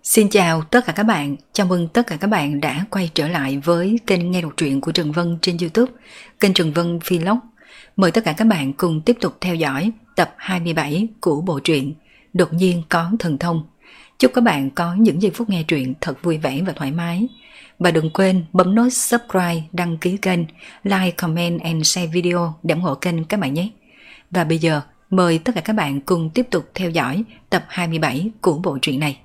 Xin chào tất cả các bạn, chào mừng tất cả các bạn đã quay trở lại với kênh nghe đọc truyện của Trần Vân trên YouTube, kênh Trần Vân Vlog. Mời tất cả các bạn cùng tiếp tục theo dõi tập 27 của bộ truyện Đột nhiên có thần thông. Chúc các bạn có những giây phút nghe truyện thật vui vẻ và thoải mái. Và đừng quên bấm nút subscribe, đăng ký kênh, like, comment and share video để ủng hộ kênh các bạn nhé. Và bây giờ mời tất cả các bạn cùng tiếp tục theo dõi tập 27 của bộ truyện này.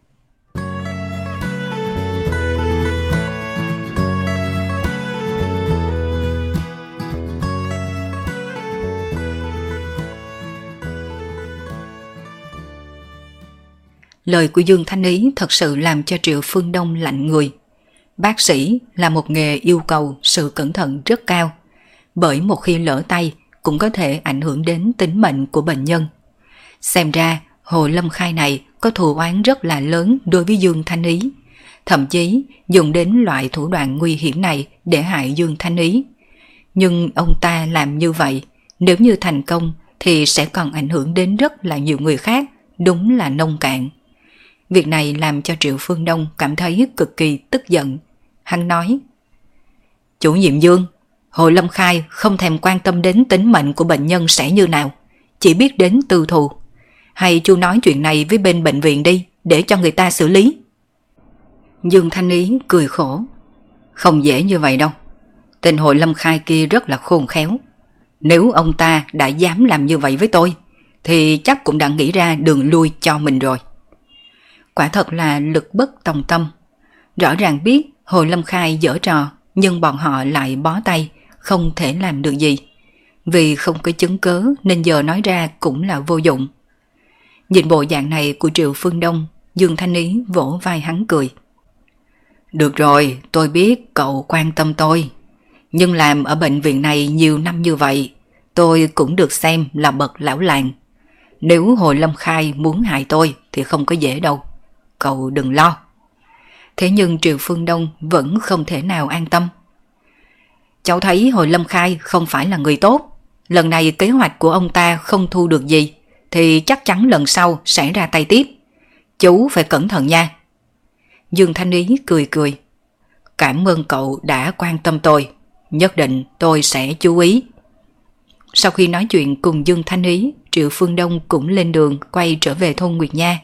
Lời của Dương Thanh Ý thật sự làm cho Triệu Phương Đông lạnh người. Bác sĩ là một nghề yêu cầu sự cẩn thận rất cao, bởi một khi lỡ tay cũng có thể ảnh hưởng đến tính mệnh của bệnh nhân. Xem ra Hồ Lâm Khai này có thù oán rất là lớn đối với Dương Thanh Ý, thậm chí dùng đến loại thủ đoạn nguy hiểm này để hại Dương Thanh Ý. Nhưng ông ta làm như vậy, nếu như thành công thì sẽ còn ảnh hưởng đến rất là nhiều người khác, đúng là nông cạn. Việc này làm cho Triệu Phương Đông cảm thấy cực kỳ tức giận. Hắn nói: Chủ nhiệm Dương, Hồ Lâm Khai không thèm quan tâm đến tính mệnh của bệnh nhân sẽ như nào, chỉ biết đến tư thù. Hay chú nói chuyện này với bên bệnh viện đi, để cho người ta xử lý. Dương Thanh Ý cười khổ: Không dễ như vậy đâu. Tên Hồ Lâm Khai kia rất là khôn khéo. Nếu ông ta đã dám làm như vậy với tôi, thì chắc cũng đã nghĩ ra đường lui cho mình rồi. Quả thật là lực bất tòng tâm. Rõ ràng biết Hồ Lâm Khai giở trò, nhưng bọn họ lại bó tay, không thể làm được gì. Vì không có chứng cớ nên giờ nói ra cũng là vô dụng. Nhìn bộ dạng này của Triệu Phương Đông, Dương Thanh Ý vỗ vai hắn cười: Được rồi, tôi biết cậu quan tâm tôi. Nhưng làm ở bệnh viện này nhiều năm như vậy, tôi cũng được xem là bậc lão làng. Nếu Hồ Lâm Khai muốn hại tôi thì không có dễ đâu, cậu đừng lo. Thế nhưng Triệu Phương Đông vẫn không thể nào an tâm. Cháu thấy Hồ Lâm Khai không phải là người tốt. Lần này kế hoạch của ông ta không thu được gì, thì chắc chắn lần sau sẽ ra tay tiếp. Chú phải cẩn thận nha. Dương Thanh Ý cười cười: Cảm ơn cậu đã quan tâm tôi, nhất định tôi sẽ chú ý. Sau khi nói chuyện cùng Dương Thanh Ý, Triệu Phương Đông cũng lên đường quay trở về thôn Nguyệt Nha.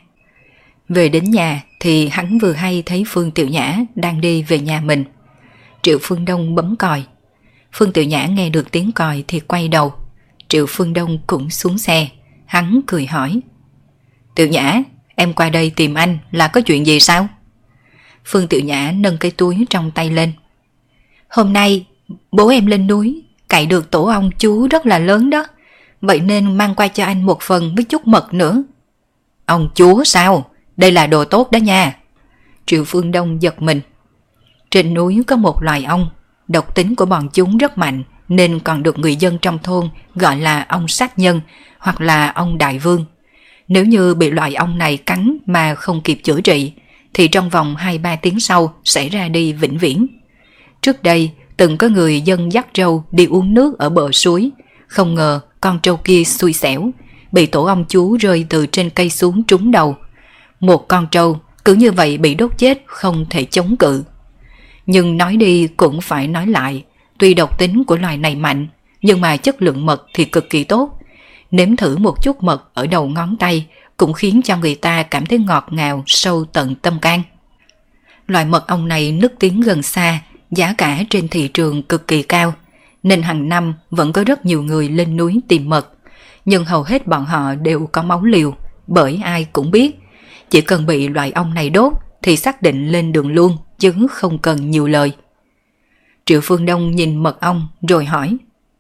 Về đến nhà thì hắn vừa hay thấy Phương Tiểu Nhã đang đi về nhà mình. Triệu Phương Đông bấm còi. Phương Tiểu Nhã nghe được tiếng còi thì quay đầu. Triệu Phương Đông cũng xuống xe. Hắn cười hỏi: Tiểu Nhã, em qua đây tìm anh là có chuyện gì sao? Phương Tiểu Nhã nâng cái túi trong tay lên. Hôm nay bố em lên núi cày được tổ ong chú rất là lớn đó, vậy nên mang qua cho anh một phần với chút mật nữa. Ong chúa sao? Đây là đồ tốt đó nha. Triệu Phương Đông giật mình. Trên núi có một loài ong, độc tính của bọn chúng rất mạnh, nên còn được người dân trong thôn gọi là ong sát nhân hoặc là ong đại vương. Nếu như bị loại ong này cắn mà không kịp chữa trị, thì trong vòng 2-3 tiếng sau sẽ ra đi vĩnh viễn. Trước đây từng có người dân dắt trâu đi uống nước ở bờ suối, không ngờ con trâu kia xui xẻo, bị tổ ong chú rơi từ trên cây xuống trúng đầu. Một con trâu cứ như vậy bị đốt chết, không thể chống cự. Nhưng nói đi cũng phải nói lại, tuy độc tính của loài này mạnh, nhưng mà chất lượng mật thì cực kỳ tốt. Nếm thử một chút mật ở đầu ngón tay cũng khiến cho người ta cảm thấy ngọt ngào sâu tận tâm can. Loài mật ong này nức tiếng gần xa, giá cả trên thị trường cực kỳ cao, nên hàng năm vẫn có rất nhiều người lên núi tìm mật. Nhưng hầu hết bọn họ đều có máu liều, bởi ai cũng biết chỉ cần bị loài ong này đốt thì xác định lên đường luôn, chứ không cần nhiều lời. Triệu Phương Đông nhìn mật ong rồi hỏi: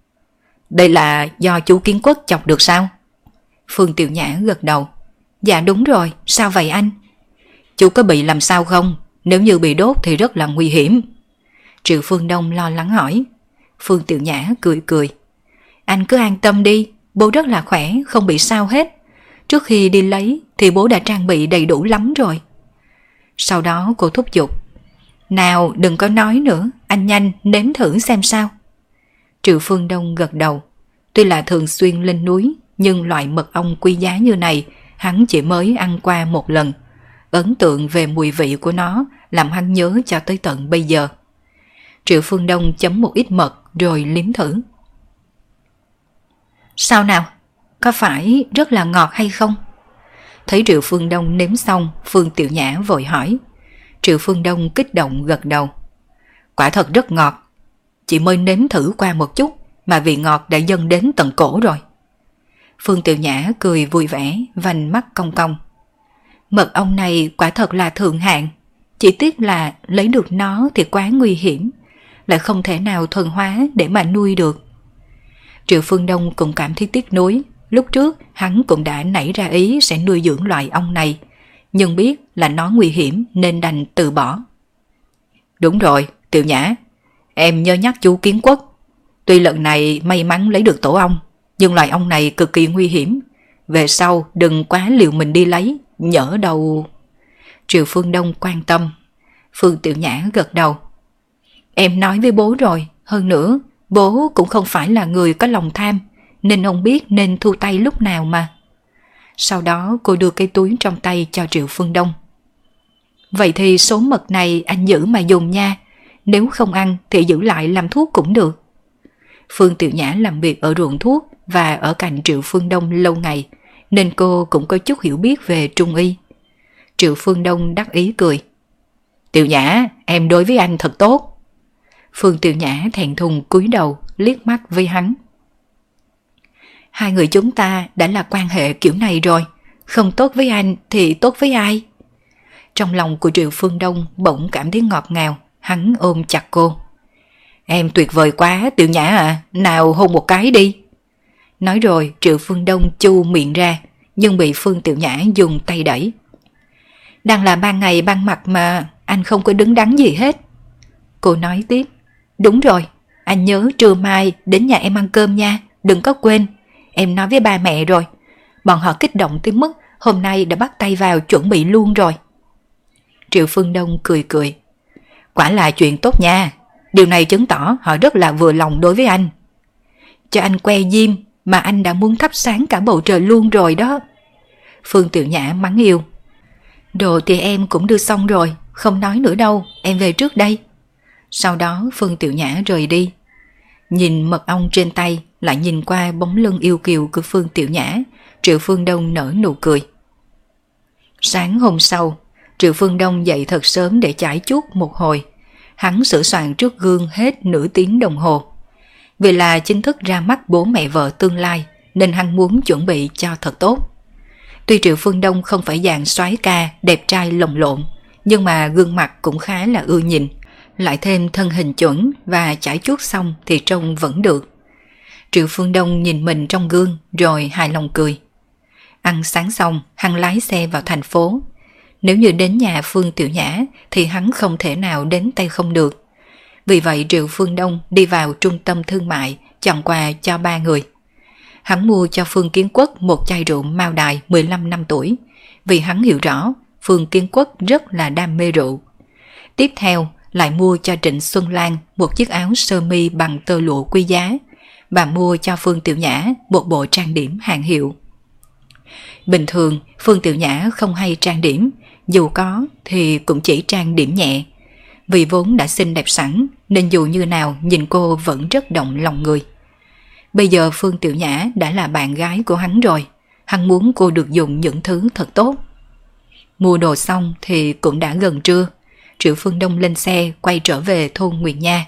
Đây là do chú Kiến Quốc chọc được sao? Phương Tiểu Nhã gật đầu: Dạ đúng rồi, sao vậy anh? Chú có bị làm sao không? Nếu như bị đốt thì rất là nguy hiểm. Triệu Phương Đông lo lắng hỏi. Phương Tiểu Nhã cười cười: Anh cứ an tâm đi, bố rất là khỏe, không bị sao hết. Trước khi đi lấy thì bố đã trang bị đầy đủ lắm rồi. Sau đó cô thúc giục: Nào đừng có nói nữa, anh nhanh nếm thử xem sao. Triệu Phương Đông gật đầu. Tuy là thường xuyên lên núi, nhưng loại mật ong quý giá như này hắn chỉ mới ăn qua một lần. ấn tượng về mùi vị của nó làm hắn nhớ cho tới tận bây giờ. Triệu Phương Đông chấm một ít mật rồi liếm thử. Sao nào? Có phải rất là ngọt hay không? Thấy Triệu Phương Đông nếm xong, Phương Tiểu Nhã vội hỏi. Triệu Phương Đông kích động gật đầu. Quả thật rất ngọt. Chị mới nếm thử qua một chút mà vị ngọt đã dâng đến tận cổ rồi. Phương Tiểu Nhã cười vui vẻ, vành mắt cong cong. Mật ong này quả thật là thượng hạng. Chỉ tiếc là lấy được nó thì quá nguy hiểm, lại không thể nào thuần hóa để mà nuôi được. Triệu Phương Đông cũng cảm thấy tiếc nuối. Lúc trước hắn cũng đã nảy ra ý sẽ nuôi dưỡng loại ong này, nhưng biết là nó nguy hiểm nên đành từ bỏ. Đúng rồi, Tiểu Nhã, em nhớ nhắc chú Kiến Quốc. Tuy lần này may mắn lấy được tổ ong, nhưng loài ong này cực kỳ nguy hiểm. Về sau đừng quá liều mình đi lấy, nhỡ đâu. Triệu Phương Đông quan tâm. Phương Tiểu Nhã gật đầu. Em nói với bố rồi, hơn nữa bố cũng không phải là người có lòng tham, nên ông biết nên thu tay lúc nào mà. Sau đó cô đưa cái túi trong tay cho Triệu Phương Đông. Vậy thì số mật này anh giữ mà dùng nha, nếu không ăn thì giữ lại làm thuốc cũng được. Phương Tiểu Nhã làm việc ở ruộng thuốc và ở cạnh Triệu Phương Đông lâu ngày, nên cô cũng có chút hiểu biết về trung y. Triệu Phương Đông đắc ý cười. Tiểu Nhã, em đối với anh thật tốt. Phương Tiểu Nhã thẹn thùng cúi đầu liếc mắt với hắn. Hai người chúng ta đã là quan hệ kiểu này rồi, không tốt với anh thì tốt với ai? Trong lòng của Triệu Phương Đông bỗng cảm thấy ngọt ngào, hắn ôm chặt cô. Em tuyệt vời quá Tiểu Nhã à, nào hôn một cái đi. Nói rồi Triệu Phương Đông chu miệng ra, nhưng bị Phương Tiểu Nhã dùng tay đẩy. Đang là ban ngày ban mặt mà anh không có đứng đắn gì hết. Cô nói tiếp. Đúng rồi, anh nhớ trưa mai đến nhà em ăn cơm nha, đừng có quên. Em nói với ba mẹ rồi. Bọn họ kích động tới mức hôm nay đã bắt tay vào chuẩn bị luôn rồi. Triệu Phương Đông cười cười. Quả là chuyện tốt nha. Điều này chứng tỏ họ rất là vừa lòng đối với anh. Cho anh que diêm mà anh đã muốn thắp sáng cả bầu trời luôn rồi đó. Phương Tiểu Nhã mắng yêu. Đồ thì em cũng đưa xong rồi, không nói nữa đâu, em về trước đây. Sau đó Phương Tiểu Nhã rời đi. Nhìn mật ong trên tay, lại nhìn qua bóng lưng yêu kiều của Phương Tiểu Nhã, Triệu Phương Đông nở nụ cười. Sáng hôm sau, Triệu Phương Đông dậy thật sớm để chải chuốt một hồi. Hắn sửa soạn trước gương hết nửa tiếng đồng hồ. Vì là chính thức ra mắt bố mẹ vợ tương lai, nên hắn muốn chuẩn bị cho thật tốt. Tuy Triệu Phương Đông không phải dạng soái ca, đẹp trai lồng lộn, nhưng mà gương mặt cũng khá là ưa nhìn. Lại thêm thân hình chuẩn và chải chuốt xong thì trông vẫn được. Triệu Phương Đông nhìn mình trong gương rồi hài lòng cười. Ăn sáng xong, hắn lái xe vào thành phố. Nếu như đến nhà Phương Tiểu Nhã thì hắn không thể nào đến tay không được. Vì vậy Triệu Phương Đông đi vào trung tâm thương mại chọn quà cho ba người. Hắn mua cho Phương Kiến Quốc một chai rượu Mao Đài 15 năm tuổi, vì hắn hiểu rõ Phương Kiến Quốc rất là đam mê rượu. Tiếp theo lại mua cho Trịnh Xuân Lan một chiếc áo sơ mi bằng tơ lụa quý giá và mua cho Phương Tiểu Nhã một bộ trang điểm hàng hiệu. Bình thường Phương Tiểu Nhã không hay trang điểm, dù có thì cũng chỉ trang điểm nhẹ. Vì vốn đã xinh đẹp sẵn nên dù như nào nhìn cô vẫn rất động lòng người. Bây giờ Phương Tiểu Nhã đã là bạn gái của hắn rồi, hắn muốn cô được dùng những thứ thật tốt. Mua đồ xong thì cũng đã gần trưa. Triệu Phương Đông lên xe quay trở về thôn Nguyệt Nha.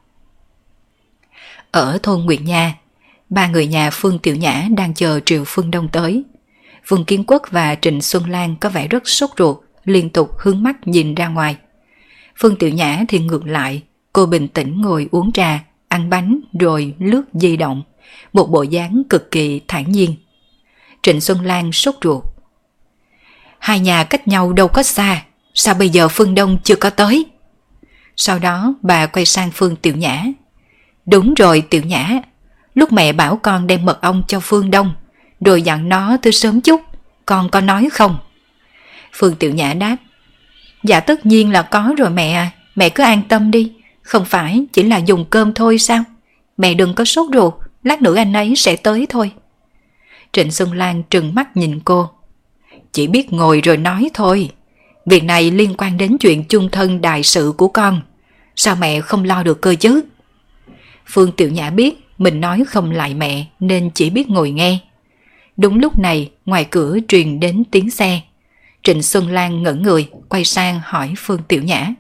Ở thôn Nguyệt Nha, ba người nhà Phương Tiểu Nhã đang chờ Triệu Phương Đông tới. Phương Kiến Quốc và Trịnh Xuân Lan có vẻ rất sốt ruột, liên tục hướng mắt nhìn ra ngoài. Phương Tiểu Nhã thì ngược lại, cô bình tĩnh ngồi uống trà, ăn bánh rồi lướt di động, một bộ dáng cực kỳ thản nhiên. Trịnh Xuân Lan sốt ruột. Hai nhà cách nhau đâu có xa, sao bây giờ Phương Đông chưa có tới? Sau đó bà quay sang Phương Tiểu Nhã. Đúng rồi Tiểu Nhã, lúc mẹ bảo con đem mật ong cho Phương Đông, rồi dặn nó tới sớm chút, con có nói không? Phương Tiểu Nhã đáp. Dạ tất nhiên là có rồi mẹ à, mẹ cứ an tâm đi, không phải chỉ là dùng cơm thôi sao? Mẹ đừng có sốt ruột, lát nữa anh ấy sẽ tới thôi. Trịnh Xuân Lan trừng mắt nhìn cô. Chỉ biết ngồi rồi nói thôi, Việc này liên quan đến chuyện chung thân đại sự của con. Sao mẹ không lo được cơ chứ? Phương Tiểu Nhã biết mình nói không lại mẹ nên chỉ biết ngồi nghe. Đúng lúc này ngoài cửa truyền đến tiếng xe. Trịnh Xuân Lan ngẩn người quay sang hỏi Phương Tiểu Nhã.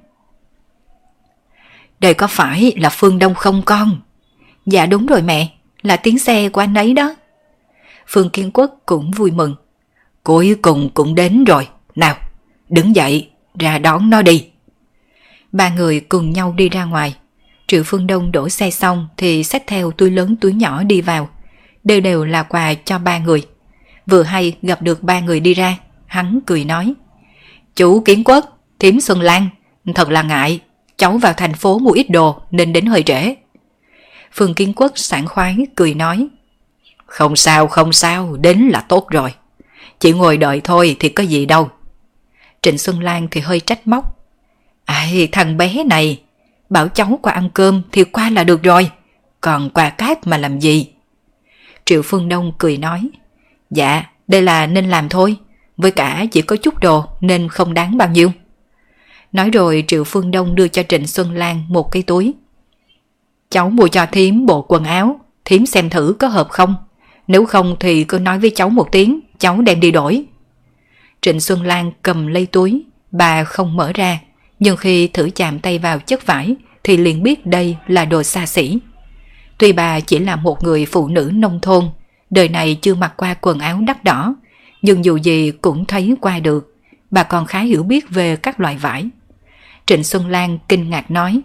Đây có phải là Phương Đông không con? Dạ đúng rồi mẹ, là tiếng xe của anh ấy đó. Phương Kiến Quốc cũng vui mừng. Cuối cùng cũng đến rồi. Nào, đứng dậy, ra đón nó đi. Ba người cùng nhau đi ra ngoài. Triệu Phương Đông đổ xe xong thì xách theo túi lớn túi nhỏ đi vào. Đều là quà cho ba người. Vừa hay gặp được ba người đi ra, hắn cười nói. Chú Kiến Quốc, thím Xuân Lan, thật là ngại. Cháu vào thành phố mua ít đồ nên đến hơi trễ. Phương Kiến Quốc sảng khoái cười nói. Không sao, đến là tốt rồi. Chỉ ngồi đợi thôi thì có gì đâu. Trịnh Xuân Lan thì hơi trách móc. Ai, thằng bé này, bảo cháu qua ăn cơm thì qua là được rồi. Còn qua cáp mà làm gì? Triệu Phương Đông cười nói. Dạ, đây là nên làm thôi. Với cả chỉ có chút đồ nên không đáng bao nhiêu. Nói rồi Triệu Phương Đông đưa cho Trịnh Xuân Lan một cái túi. Cháu mua cho thím bộ quần áo, thím xem thử có hợp không. Nếu không thì cứ nói với cháu một tiếng, cháu đem đi đổi. Trịnh Xuân Lan cầm lấy túi, bà không mở ra, nhưng khi thử chạm tay vào chất vải thì liền biết đây là đồ xa xỉ. Tuy bà chỉ là một người phụ nữ nông thôn, đời này chưa mặc qua quần áo đắt đỏ, nhưng dù gì cũng thấy qua được. Bà còn khá hiểu biết về các loại vải. Trịnh Xuân Lan kinh ngạc nói.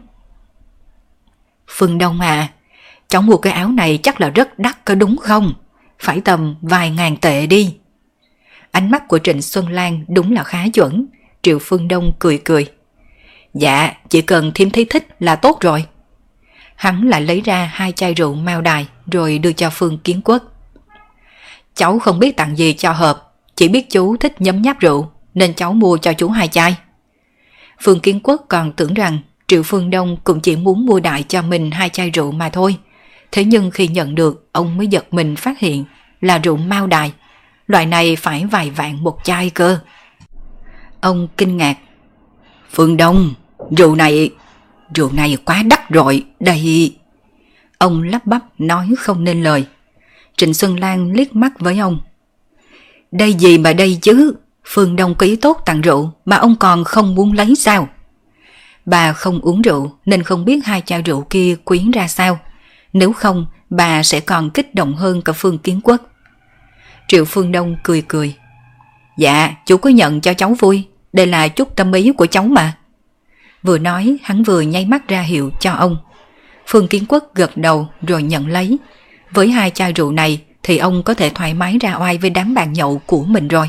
Phương Đông à, cháu mua cái áo này chắc là rất đắt có đúng không? Phải tầm vài ngàn tệ đi. Ánh mắt của Trịnh Xuân Lan đúng là khá chuẩn. Triệu Phương Đông cười cười. Dạ, chỉ cần thím thấy thích là tốt rồi. Hắn lại lấy ra 2 chai rượu Mao Đài rồi đưa cho Phương Kiến Quốc. Cháu không biết tặng gì cho hợp, chỉ biết chú thích nhấm nháp rượu nên cháu mua cho chú 2 chai. Phương Kiến Quốc còn tưởng rằng Triệu Phương Đông cũng chỉ muốn mua đại cho mình 2 chai rượu mà thôi. Thế nhưng khi nhận được, ông mới giật mình phát hiện là rượu Mao Đài. Loại này phải vài vạn một chai cơ. Ông kinh ngạc. Phương Đông, rượu này quá đắt rồi, đây. Ông lắp bắp nói không nên lời. Trịnh Xuân Lan liếc mắt với ông. Đây gì mà đây chứ, Phương Đông có ý tốt tặng rượu mà ông còn không muốn lấy sao? Bà không uống rượu nên không biết 2 chai rượu kia quý ra sao. Nếu không, bà sẽ còn kích động hơn cả Phương Kiến Quốc. Triệu Phương Đông cười cười. Dạ, chú cứ nhận cho cháu vui. Đây là chút tâm ý của cháu mà. Vừa nói, hắn vừa nháy mắt ra hiệu cho ông. Phương Kiến Quốc gật đầu rồi nhận lấy. Với 2 chai rượu này thì ông có thể thoải mái ra oai với đám bạn nhậu của mình rồi.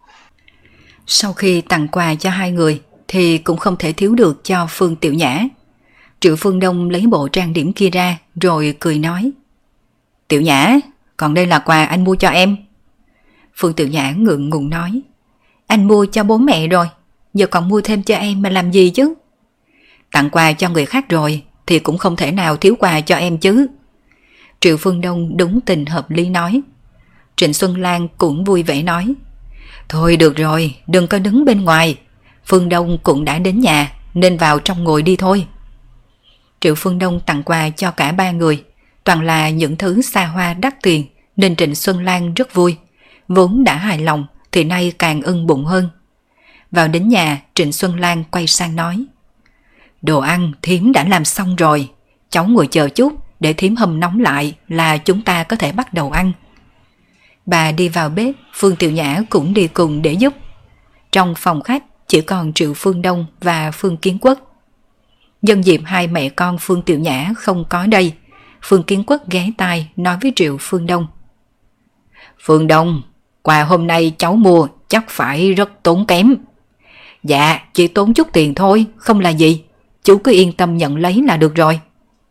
Sau khi tặng quà cho 2 người thì cũng không thể thiếu được cho Phương Tiểu Nhã. Triệu Phương Đông lấy bộ trang điểm kia ra rồi cười nói. Tiểu Nhã, còn đây là quà anh mua cho em. Phương Tiểu Nhã ngượng ngùng nói. Anh mua cho bố mẹ rồi, giờ còn mua thêm cho em mà làm gì chứ? Tặng quà cho người khác rồi thì cũng không thể nào thiếu quà cho em chứ. Triệu Phương Đông đúng tình hợp lý nói. Trịnh Xuân Lan cũng vui vẻ nói. Thôi được rồi, đừng có đứng bên ngoài. Phương Đông cũng đã đến nhà nên vào trong ngồi đi thôi. Triệu Phương Đông tặng quà cho cả 3 người, toàn là những thứ xa hoa đắt tiền nên Trịnh Xuân Lan rất vui. Vốn đã hài lòng thì nay càng ưng bụng hơn. Vào đến nhà, Trịnh Xuân Lan quay sang nói. Đồ ăn thím đã làm xong rồi, cháu ngồi chờ chút để thím hâm nóng lại là chúng ta có thể bắt đầu ăn. Bà đi vào bếp, Phương Tiểu Nhã cũng đi cùng để giúp. Trong phòng khách chỉ còn Triệu Phương Đông và Phương Kiến Quốc. Nhân dịp 2 mẹ con Phương Tiểu Nhã không có đây, Phương Kiến Quốc ghé tai nói với Triệu Phương Đông. Phương Đông, quà hôm nay cháu mua chắc phải rất tốn kém. Dạ, chỉ tốn chút tiền thôi, không là gì. Chú cứ yên tâm nhận lấy là được rồi.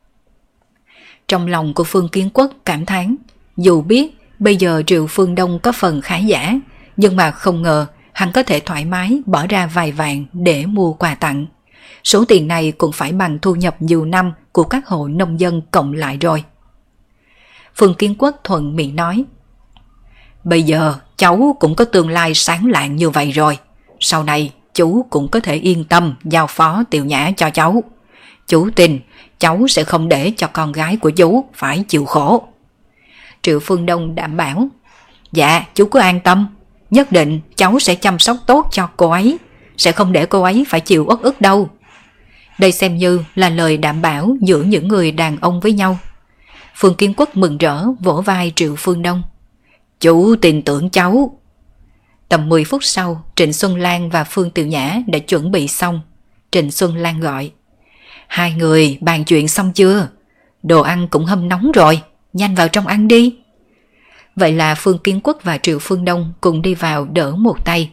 Trong lòng của Phương Kiến Quốc cảm thán, dù biết bây giờ Triệu Phương Đông có phần khá giả, nhưng mà không ngờ hắn có thể thoải mái bỏ ra vài vạn để mua quà tặng. Số tiền này cũng phải bằng thu nhập nhiều năm của các hộ nông dân cộng lại rồi. Phương Kiến Quốc thuận miệng nói. Bây giờ cháu cũng có tương lai sáng lạng như vậy rồi. Sau này chú cũng có thể yên tâm giao phó Tiểu Nhã cho cháu. Chú tin cháu sẽ không để cho con gái của chú phải chịu khổ. Triệu Phương Đông đảm bảo. Dạ, chú cứ an tâm, nhất định cháu sẽ chăm sóc tốt cho cô ấy, sẽ không để cô ấy phải chịu uất ức đâu. Đây xem như là lời đảm bảo giữa những người đàn ông với nhau. Phương Kiến Quốc mừng rỡ vỗ vai Triệu Phương Đông. Chú tin tưởng cháu. Tầm 10 phút sau, Trịnh Xuân Lan và Phương Tiểu Nhã đã chuẩn bị xong. Trịnh Xuân Lan gọi. Hai người bàn chuyện xong chưa? Đồ ăn cũng hâm nóng rồi, nhanh vào trong ăn đi. Vậy là Phương Kiến Quốc và Triệu Phương Đông cùng đi vào đỡ một tay.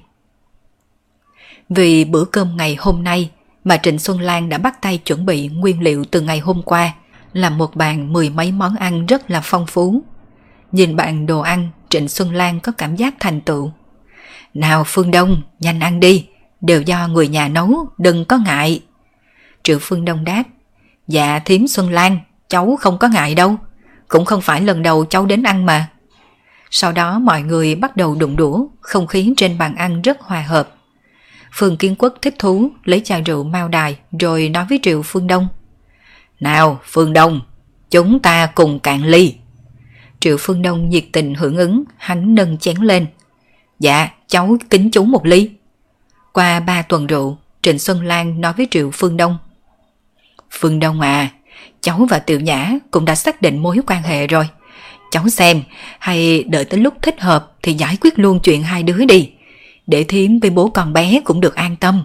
Vì bữa cơm ngày hôm nay mà Trịnh Xuân Lan đã bắt tay chuẩn bị nguyên liệu từ ngày hôm qua, làm một bàn 10 mấy món ăn rất là phong phú. Nhìn bàn đồ ăn, Trịnh Xuân Lan có cảm giác thành tựu. Nào Phương Đông, nhanh ăn đi, đều do người nhà nấu, đừng có ngại. Triệu Phương Đông đáp. Dạ thím Xuân Lan, cháu không có ngại đâu, cũng không phải lần đầu cháu đến ăn mà. Sau đó mọi người bắt đầu đụng đũa, không khí trên bàn ăn rất hòa hợp. Phương Kiến Quốc thích thú lấy chai rượu Mao Đài rồi nói với Triệu Phương Đông. Nào Phương Đông, chúng ta cùng cạn ly. Triệu Phương Đông nhiệt tình hưởng ứng, hắn nâng chén lên. Dạ, cháu kính chú một ly. Qua 3 tuần rượu, Trịnh Xuân Lan nói với Triệu Phương Đông. Phương Đông à, cháu và Tiểu Nhã cũng đã xác định mối quan hệ rồi. Cháu xem, hay đợi tới lúc thích hợp thì giải quyết luôn chuyện hai đứa đi, để thím với bố con bé cũng được an tâm.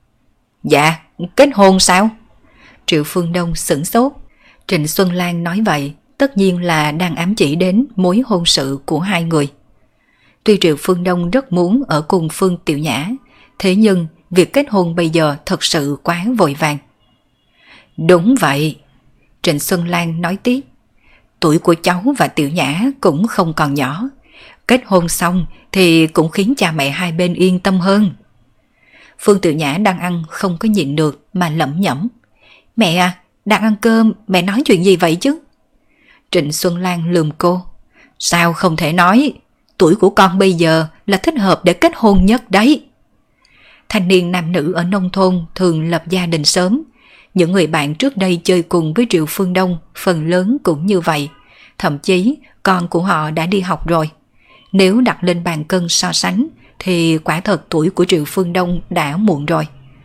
Dạ, kết hôn sao? Triệu Phương Đông sửng sốt. Trịnh Xuân Lan nói vậy tất nhiên là đang ám chỉ đến mối hôn sự của hai người. Tuy Triệu Phương Đông rất muốn ở cùng Phương Tiểu Nhã, thế nhưng việc kết hôn bây giờ thật sự quá vội vàng. Đúng vậy, Trịnh Xuân Lan nói tiếp. Tuổi của cháu và Tiểu Nhã cũng không còn nhỏ, kết hôn xong thì cũng khiến cha mẹ hai bên yên tâm hơn. Phương Tiểu Nhã đang ăn không có nhịn được mà lẩm nhẩm. Mẹ à, đang ăn cơm, mẹ nói chuyện gì vậy chứ? Trịnh Xuân Lan lườm cô. Sao không thể nói, tuổi của con bây giờ là thích hợp để kết hôn nhất đấy. Thanh niên nam nữ ở nông thôn thường lập gia đình sớm. Những người bạn trước đây chơi cùng với Triệu Phương Đông phần lớn cũng như vậy. Thậm chí con của họ đã đi học rồi. Nếu đặt lên bàn cân so sánh thì quả thật tuổi của Triệu Phương Đông đã muộn rồi.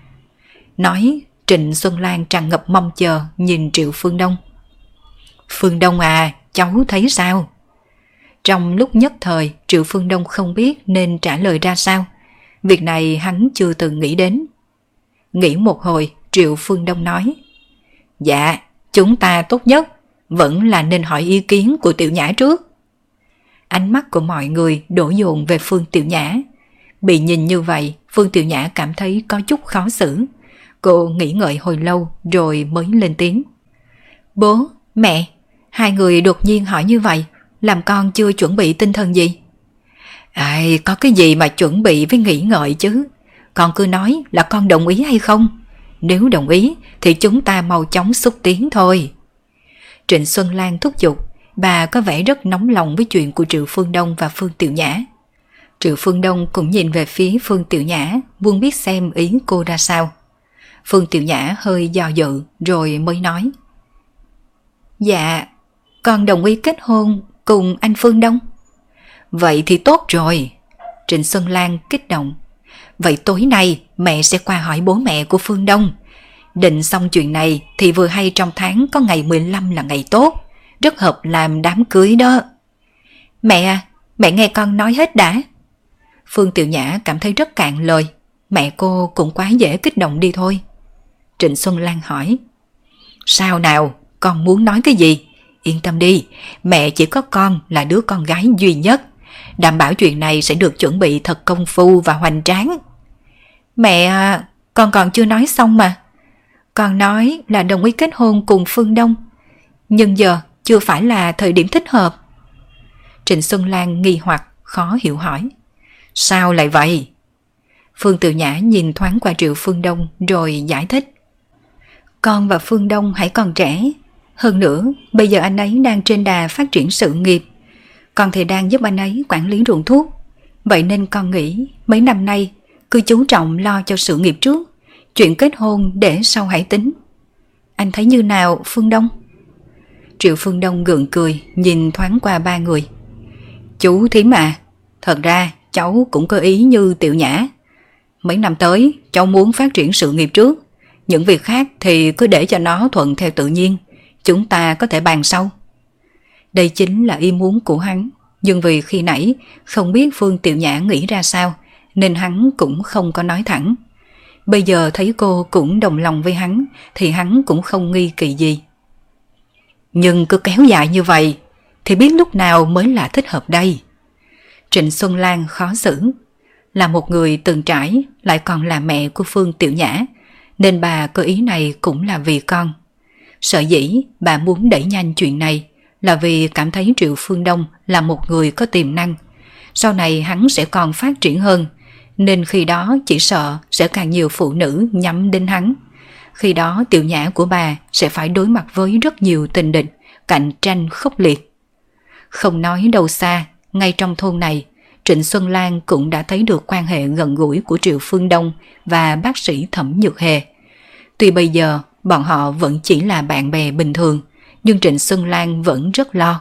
Nói, Trịnh Xuân Lan tràn ngập mong chờ nhìn Triệu Phương Đông. Phương Đông à, cháu thấy sao? Trong lúc nhất thời, Triệu Phương Đông không biết nên trả lời ra sao. Việc này hắn chưa từng nghĩ đến. Nghĩ một hồi, Triệu Phương Đông nói. Dạ, chúng ta tốt nhất vẫn là nên hỏi ý kiến của Tiểu Nhã trước. Ánh mắt của mọi người đổ dồn về Phương Tiểu Nhã. Bị nhìn như vậy, Phương Tiểu Nhã cảm thấy có chút khó xử. Cô nghĩ ngợi hồi lâu rồi mới lên tiếng. Bố, mẹ, hai người đột nhiên hỏi như vậy, làm con chưa chuẩn bị tinh thần gì. Ai, có cái gì mà chuẩn bị với nghĩ ngợi chứ. Con cứ nói là con đồng ý hay không. Nếu đồng ý thì chúng ta mau chóng xúc tiến thôi. Trịnh Xuân Lan thúc giục. Bà có vẻ rất nóng lòng với chuyện của Triệu Phương Đông và Phương Tiểu Nhã. Triệu Phương Đông cũng nhìn về phía Phương Tiểu Nhã, muốn biết xem ý cô ra sao. Phương Tiểu Nhã hơi do dự rồi mới nói. Dạ, con đồng ý kết hôn cùng anh Phương Đông. Vậy thì tốt rồi. Trịnh Xuân Lan kích động. Vậy tối nay mẹ sẽ qua hỏi bố mẹ của Phương Đông. Định xong chuyện này thì vừa hay trong tháng có ngày 15 là ngày tốt, rất hợp làm đám cưới đó. Mẹ à, mẹ nghe con nói hết đã. Phương Tiểu Nhã cảm thấy rất cạn lời. Mẹ cô cũng quá dễ kích động đi thôi. Trịnh Xuân Lan hỏi. Sao nào, con muốn nói cái gì? Yên tâm đi, mẹ chỉ có con là đứa con gái duy nhất. Đảm bảo chuyện này sẽ được chuẩn bị thật công phu và hoành tráng. Mẹ à, con còn chưa nói xong mà. Con nói là đồng ý kết hôn cùng Phương Đông, nhưng giờ chưa phải là thời điểm thích hợp. Trịnh Xuân Lan nghi hoặc khó hiểu hỏi. Sao lại vậy? Phương Tiểu Nhã nhìn thoáng qua Triệu Phương Đông rồi giải thích. Con và Phương Đông hãy còn trẻ. Hơn nữa, bây giờ anh ấy đang trên đà phát triển sự nghiệp. Con thì đang giúp anh ấy quản lý ruộng thuốc. Vậy nên con nghĩ mấy năm nay cứ chú trọng lo cho sự nghiệp trước, chuyện kết hôn để sau hãy tính. Anh thấy như nào, Phương Đông? Triệu Phương Đông gượng cười, nhìn thoáng qua ba người. Chú thím à, thật ra cháu cũng có ý như Tiểu Nhã. Mấy năm tới cháu muốn phát triển sự nghiệp trước, những việc khác thì cứ để cho nó thuận theo tự nhiên, chúng ta có thể bàn sau. Đây chính là ý muốn của hắn, nhưng vì khi nãy không biết Phương Tiểu Nhã nghĩ ra sao nên hắn cũng không có nói thẳng. Bây giờ thấy cô cũng đồng lòng với hắn thì hắn cũng không nghi kỳ gì. Nhưng cứ kéo dài như vậy thì biết lúc nào mới là thích hợp đây. Trịnh Xuân Lan khó xử. Là một người từng trải, lại còn là mẹ của Phương Tiểu Nhã, nên bà có ý này cũng là vì con. Sở dĩ bà muốn đẩy nhanh chuyện này là vì cảm thấy Triệu Phương Đông là một người có tiềm năng. Sau này hắn sẽ còn phát triển hơn, nên khi đó chỉ sợ sẽ càng nhiều phụ nữ nhắm đến hắn. Khi đó Tiểu Nhã của bà sẽ phải đối mặt với rất nhiều tình địch, cạnh tranh khốc liệt. Không nói đâu xa, ngay trong thôn này, Trịnh Xuân Lan cũng đã thấy được quan hệ gần gũi của Triệu Phương Đông và bác sĩ Thẩm Nhược Hề. Tuy bây giờ bọn họ vẫn chỉ là bạn bè bình thường, nhưng Trịnh Xuân Lan vẫn rất lo.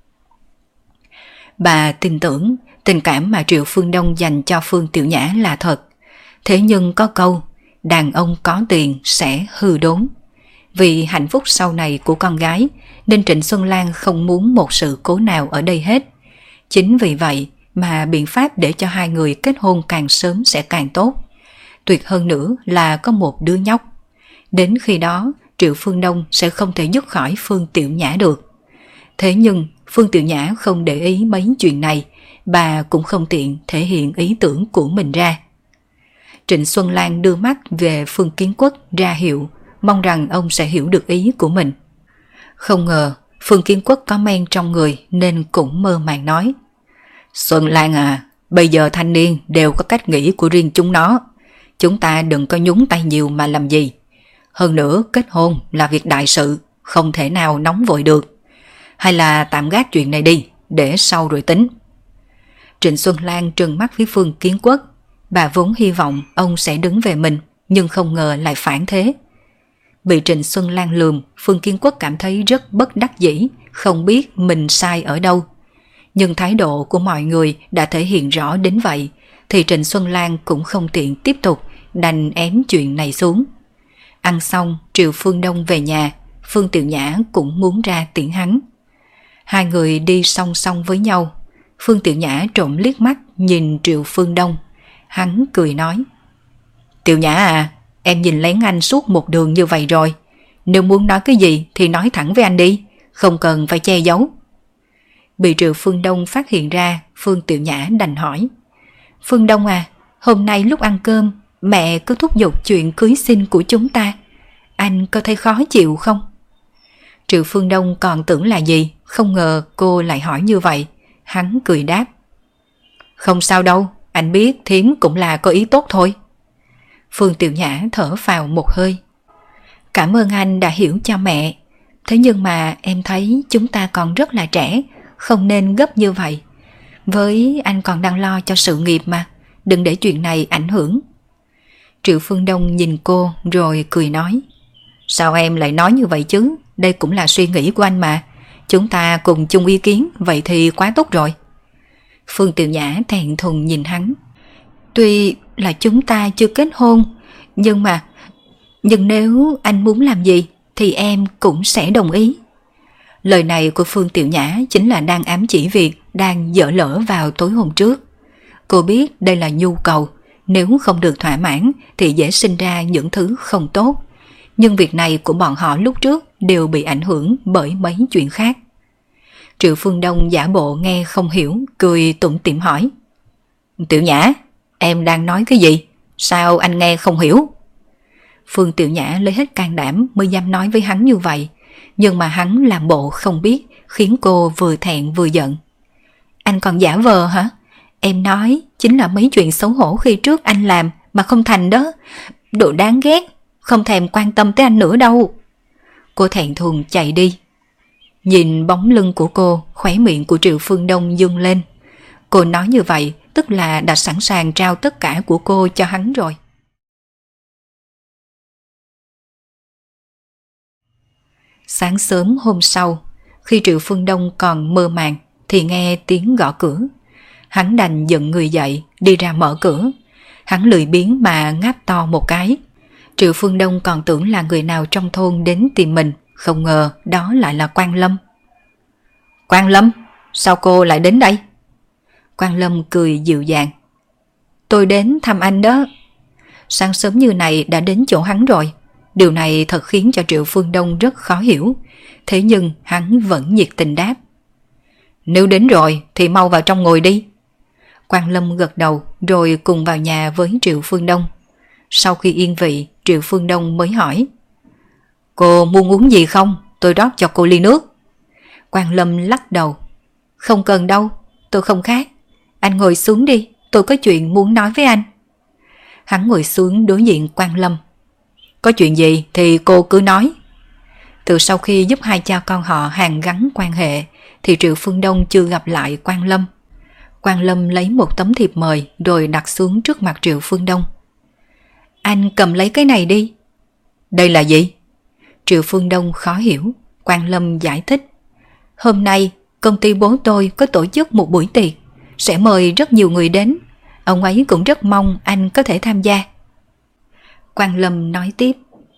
Bà tin tưởng tình cảm mà Triệu Phương Đông dành cho Phương Tiểu Nhã là thật. Thế nhưng có câu, đàn ông có tiền sẽ hư đốn. Vì hạnh phúc sau này của con gái, nên Trịnh Xuân Lan không muốn một sự cố nào ở đây hết. Chính vì vậy mà biện pháp để cho hai người kết hôn càng sớm sẽ càng tốt. Tuyệt hơn nữa là có một đứa nhóc. Đến khi đó, Triệu Phương Đông sẽ không thể dứt khỏi Phương Tiểu Nhã được. Thế nhưng Phương Tiểu Nhã không để ý mấy chuyện này, bà cũng không tiện thể hiện ý tưởng của mình ra. Trịnh Xuân Lan đưa mắt về Phương Kiến Quốc ra hiệu, mong rằng ông sẽ hiểu được ý của mình. Không ngờ Phương Kiến Quốc có men trong người nên cũng mơ màng nói. Xuân Lan à, bây giờ thanh niên đều có cách nghĩ của riêng chúng nó. Chúng ta đừng có nhúng tay nhiều mà làm gì. Hơn nữa kết hôn là việc đại sự, không thể nào nóng vội được. Hay là tạm gác chuyện này đi, để sau rồi tính. Trịnh Xuân Lan trừng mắt với Phương Kiến Quốc. Bà vốn hy vọng ông sẽ đứng về mình, nhưng không ngờ lại phản thế. Bị Trịnh Xuân Lan lườm, Phương Kiến Quốc cảm thấy rất bất đắc dĩ, không biết mình sai ở đâu. Nhưng thái độ của mọi người đã thể hiện rõ đến vậy, thì Trịnh Xuân Lan cũng không tiện tiếp tục, đành ém chuyện này xuống. Ăn xong, Triệu Phương Đông về nhà, Phương Tiểu Nhã cũng muốn ra tiễn hắn. Hai người đi song song với nhau. Phương Tiểu Nhã trộm liếc mắt nhìn Triệu Phương Đông. Hắn cười nói. Tiểu Nhã à, em nhìn lén anh suốt một đường như vậy rồi. Nếu muốn nói cái gì thì nói thẳng với anh đi, không cần phải che giấu. Bị Triệu Phương Đông phát hiện ra, Phương Tiểu Nhã đành hỏi. Phương Đông à, hôm nay lúc ăn cơm, mẹ cứ thúc giục chuyện cưới xin của chúng ta. Anh có thấy khó chịu không? Triệu Phương Đông còn tưởng là gì, không ngờ cô lại hỏi như vậy. Hắn cười đáp. Không sao đâu, anh biết thím cũng là có ý tốt thôi. Phương Tiểu Nhã thở phào một hơi. Cảm ơn anh đã hiểu cho mẹ. Thế nhưng mà em thấy chúng ta còn rất là trẻ, không nên gấp như vậy. Với anh còn đang lo cho sự nghiệp mà, đừng để chuyện này ảnh hưởng. Triệu Phương Đông nhìn cô rồi cười nói. Sao em lại nói như vậy chứ? Đây cũng là suy nghĩ của anh mà. Chúng ta cùng chung ý kiến, vậy thì quá tốt rồi. Phương Tiểu Nhã thẹn thùng nhìn hắn. Tuy là chúng ta chưa kết hôn, nhưng nếu anh muốn làm gì thì em cũng sẽ đồng ý. Lời này của Phương Tiểu Nhã chính là đang ám chỉ việc đang dở lỡ vào tối hôm trước. Cô biết đây là nhu cầu, nếu không được thỏa mãn thì dễ sinh ra những thứ không tốt. Nhưng việc này của bọn họ lúc trước đều bị ảnh hưởng bởi mấy chuyện khác. Triệu Phương Đông giả bộ nghe không hiểu, cười tủm tỉm hỏi. Tiểu Nhã, em đang nói cái gì? Sao anh nghe không hiểu? Phương Tiểu Nhã lấy hết can đảm mới dám nói với hắn như vậy. Nhưng mà hắn làm bộ không biết, khiến cô vừa thẹn vừa giận. Anh còn giả vờ hả? Em nói chính là mấy chuyện xấu hổ khi trước anh làm mà không thành đó. Đồ đáng ghét, không thèm quan tâm tới anh nữa đâu. Cô thẹn thùng chạy đi. Nhìn bóng lưng của cô, khóe miệng của Triệu Phương Đông dương lên. Cô nói như vậy tức là đã sẵn sàng trao tất cả của cô cho hắn rồi. Sáng sớm hôm sau, khi Triệu Phương Đông còn mơ màng thì nghe tiếng gõ cửa. Hắn đành dựng người dậy đi ra mở cửa. Hắn lười biếng mà ngáp to một cái. Triệu Phương Đông còn tưởng là người nào trong thôn đến tìm mình, không ngờ đó lại là Quang Lâm. Quang Lâm, sao cô lại đến đây? Quang Lâm cười dịu dàng. Tôi đến thăm anh đó. Sáng sớm như này đã đến chỗ hắn rồi. Điều này thật khiến cho Triệu Phương Đông rất khó hiểu. Thế nhưng hắn vẫn nhiệt tình đáp. Nếu đến rồi thì mau vào trong ngồi đi. Quang Lâm gật đầu rồi cùng vào nhà với Triệu Phương Đông. Sau khi yên vị, Triệu Phương Đông mới hỏi. Cô muốn uống gì không? Tôi rót cho cô ly nước. Quang Lâm lắc đầu. Không cần đâu, tôi không khát. Anh ngồi xuống đi, tôi có chuyện muốn nói với anh. Hắn ngồi xuống đối diện Quang Lâm. Có chuyện gì thì cô cứ nói. Từ sau khi giúp hai cha con họ hàn gắn quan hệ thì Triệu Phương Đông chưa gặp lại Quang Lâm. Quang Lâm lấy một tấm thiệp mời rồi đặt xuống trước mặt Triệu Phương Đông. Anh cầm lấy cái này đi. Đây là gì? Triệu Phương Đông khó hiểu. Quang Lâm giải thích. Hôm nay công ty bố tôi có tổ chức một buổi tiệc, sẽ mời rất nhiều người đến. Ông ấy cũng rất mong anh có thể tham gia. Quang Lâm nói tiếp.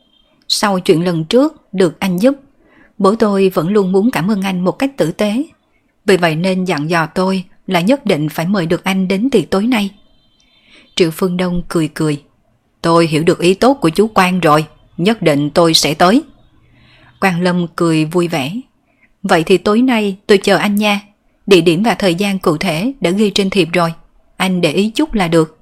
Sau chuyện lần trước được anh giúp, bố tôi vẫn luôn muốn cảm ơn anh một cách tử tế. Vì vậy nên dặn dò tôi là nhất định phải mời được anh đến tiệc tối nay. Triệu Phương Đông cười cười. Tôi hiểu được ý tốt của chú Quang rồi, nhất định tôi sẽ tới. Quang Lâm cười vui vẻ. Vậy thì tối nay tôi chờ anh nha. Địa điểm và thời gian cụ thể đã ghi trên thiệp rồi. Anh để ý chút là được.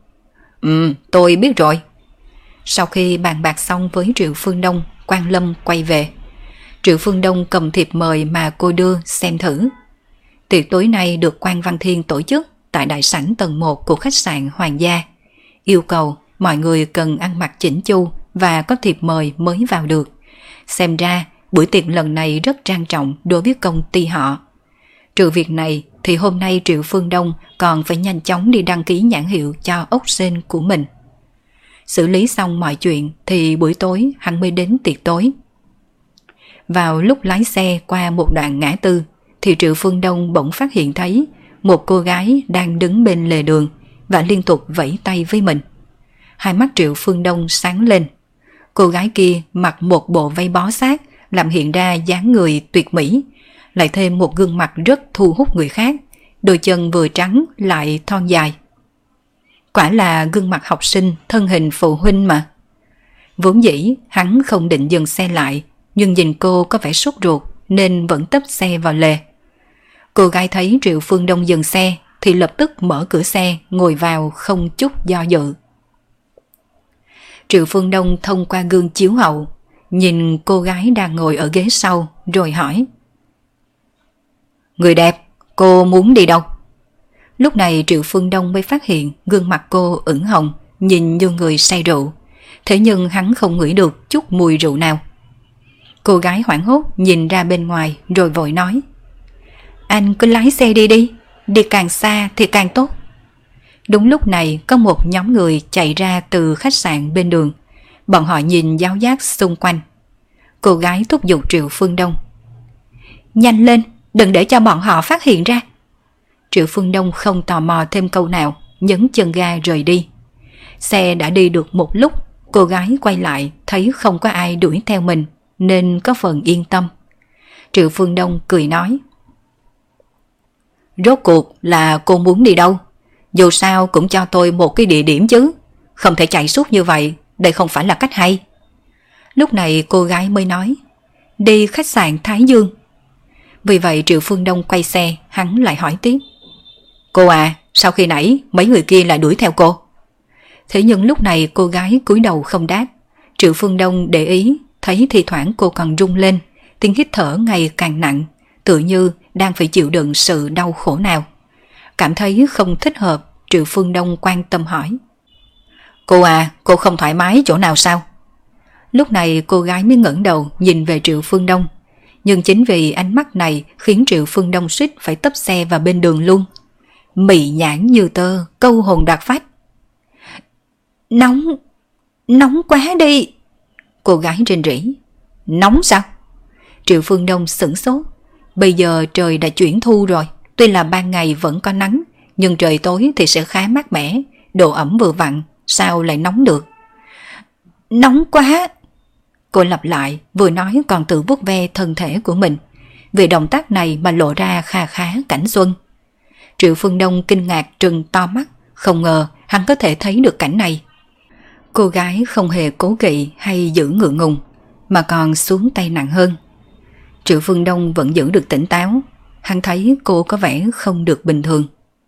Tôi biết rồi. Sau khi bàn bạc xong với Triệu Phương Đông, Quang Lâm quay về. Triệu Phương Đông cầm thiệp mời mà cô đưa xem thử. Tiệc tối nay được Quan Văn Thiên tổ chức tại đại sảnh tầng 1 của khách sạn Hoàng gia. Yêu cầu mọi người cần ăn mặc chỉnh chu và có thiệp mời mới vào được. Xem ra buổi tiệc lần này rất trang trọng đối với công ty họ. Trừ việc này thì hôm nay Triệu Phương Đông còn phải nhanh chóng đi đăng ký nhãn hiệu cho ốc sên của mình. Xử lý xong mọi chuyện thì buổi tối hắn mới đến tiệc tối. Vào lúc lái xe qua một đoạn ngã tư thì Triệu Phương Đông bỗng phát hiện thấy một cô gái đang đứng bên lề đường và liên tục vẫy tay với mình. Hai mắt Triệu Phương Đông sáng lên. Cô gái kia mặc một bộ váy bó sát làm hiện ra dáng người tuyệt mỹ, lại thêm một gương mặt rất thu hút người khác, đôi chân vừa trắng lại thon dài. Quả là gương mặt học sinh thân hình phụ huynh mà. Vốn dĩ hắn không định dừng xe lại, nhưng nhìn cô có vẻ sốt ruột nên vẫn tấp xe vào lề. Cô gái thấy Triệu Phương Đông dừng xe thì lập tức mở cửa xe ngồi vào không chút do dự. Triệu Phương Đông thông qua gương chiếu hậu nhìn cô gái đang ngồi ở ghế sau rồi hỏi. Người đẹp, cô muốn đi đâu? Lúc này Triệu Phương Đông mới phát hiện gương mặt cô ửng hồng, nhìn như người say rượu. Thế nhưng hắn không ngửi được chút mùi rượu nào. Cô gái hoảng hốt nhìn ra bên ngoài rồi vội nói. Anh cứ lái xe đi đi, đi càng xa thì càng tốt. Đúng lúc này có một nhóm người chạy ra từ khách sạn bên đường. Bọn họ nhìn giáo giác xung quanh. Cô gái thúc giục Triệu Phương Đông. Nhanh lên, đừng để cho bọn họ phát hiện ra. Triệu Phương Đông không tò mò thêm câu nào, nhấn chân ga rời đi. Xe đã đi được một lúc, cô gái quay lại thấy không có ai đuổi theo mình nên có phần yên tâm. Triệu Phương Đông cười nói. Rốt cuộc là cô muốn đi đâu? Dù sao cũng cho tôi một cái địa điểm chứ. Không thể chạy suốt như vậy, đây không phải là cách hay. Lúc này cô gái mới nói. Đi khách sạn Thái Dương. Vì vậy Triệu Phương Đông quay xe, hắn lại hỏi tiếp. Cô à, sao khi nãy mấy người kia lại đuổi theo cô? Thế nhưng lúc này cô gái cúi đầu không đáp. Triệu Phương Đông để ý, thấy thi thoảng cô còn rung lên, tiếng hít thở ngày càng nặng, tự như đang phải chịu đựng sự đau khổ nào. Cảm thấy không thích hợp, Triệu Phương Đông quan tâm hỏi. Cô à, cô không thoải mái chỗ nào sao? Lúc này cô gái mới ngẩng đầu nhìn về Triệu Phương Đông. Nhưng chính vì ánh mắt này khiến Triệu Phương Đông suýt phải tấp xe vào bên đường luôn. mị nhãn như tơ, câu hồn đoạt phách. Nóng quá đi. Cô gái rên rỉ. Nóng sao? Triệu Phương Đông sửng sốt. Bây giờ trời đã chuyển thu rồi, tuy là ban ngày vẫn có nắng, nhưng trời tối thì sẽ khá mát mẻ, độ ẩm vừa vặn, sao lại nóng được? Nóng quá. Cô lặp lại, vừa nói còn tự vuốt ve thân thể của mình. Vì động tác này mà lộ ra kha khá cảnh xuân. Triệu Phương Đông kinh ngạc trừng to mắt, không ngờ hắn có thể thấy được cảnh này. Cô gái không hề cố kỵ hay giữ ngượng ngùng, mà còn xuống tay nặng hơn. Triệu Phương Đông vẫn giữ được tỉnh táo. Hắn thấy cô có vẻ không được bình thường.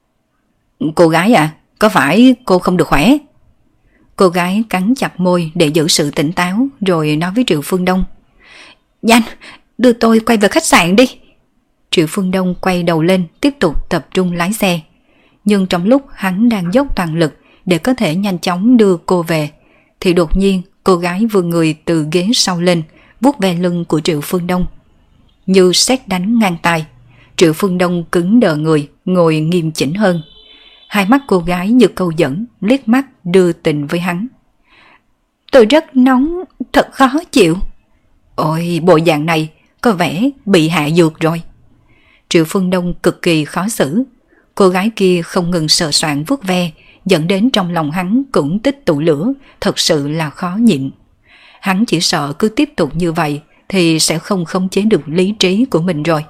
Cô gái à, có phải cô không được khỏe? Cô gái cắn chặt môi để giữ sự tỉnh táo, rồi nói với Triệu Phương Đông. Nhanh, đưa tôi quay về khách sạn đi. Triệu Phương Đông quay đầu lên, tiếp tục tập trung lái xe. Nhưng trong lúc hắn đang dốc toàn lực để có thể nhanh chóng đưa cô về, thì đột nhiên cô gái vươn người từ ghế sau lên, vuốt ve lưng của Triệu Phương Đông. Như sét đánh ngang tai, Triệu Phương Đông cứng đờ người, ngồi nghiêm chỉnh hơn. Hai mắt cô gái như câu dẫn, liếc mắt đưa tình với hắn. Tôi rất nóng, thật khó chịu. Ôi, bộ dạng này có vẻ bị hạ dược rồi. Triệu Phương Đông cực kỳ khó xử. Cô gái kia không ngừng sờ soạng vuốt ve, dẫn đến trong lòng hắn cũng tích tụ lửa, thật sự là khó nhịn. Hắn chỉ sợ cứ tiếp tục như vậy thì sẽ không khống chế được lý trí của mình rồi.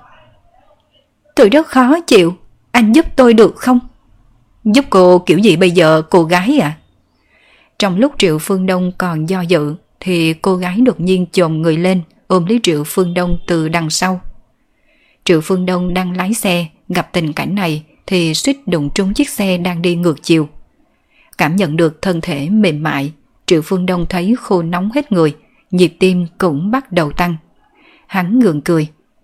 Tôi rất khó chịu, anh giúp tôi được không? Giúp cô kiểu gì bây giờ cô gái à? Trong lúc Triệu Phương Đông còn do dự thì cô gái đột nhiên chồm người lên, ôm lấy Triệu Phương Đông từ đằng sau. Triệu Phương Đông đang lái xe, gặp tình cảnh này thì suýt đụng trúng chiếc xe đang đi ngược chiều. Cảm nhận được thân thể mềm mại, Triệu Phương Đông thấy khô nóng hết người, nhịp tim cũng bắt đầu tăng. Hắn gượng cười.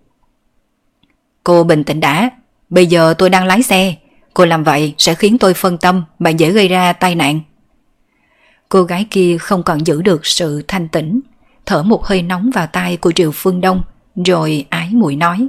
Cô bình tĩnh đã, bây giờ tôi đang lái xe, cô làm vậy sẽ khiến tôi phân tâm mà dễ gây ra tai nạn. Cô gái kia không còn giữ được sự thanh tĩnh, thở một hơi nóng vào tai của Triệu Phương Đông, rồi ái muội nói.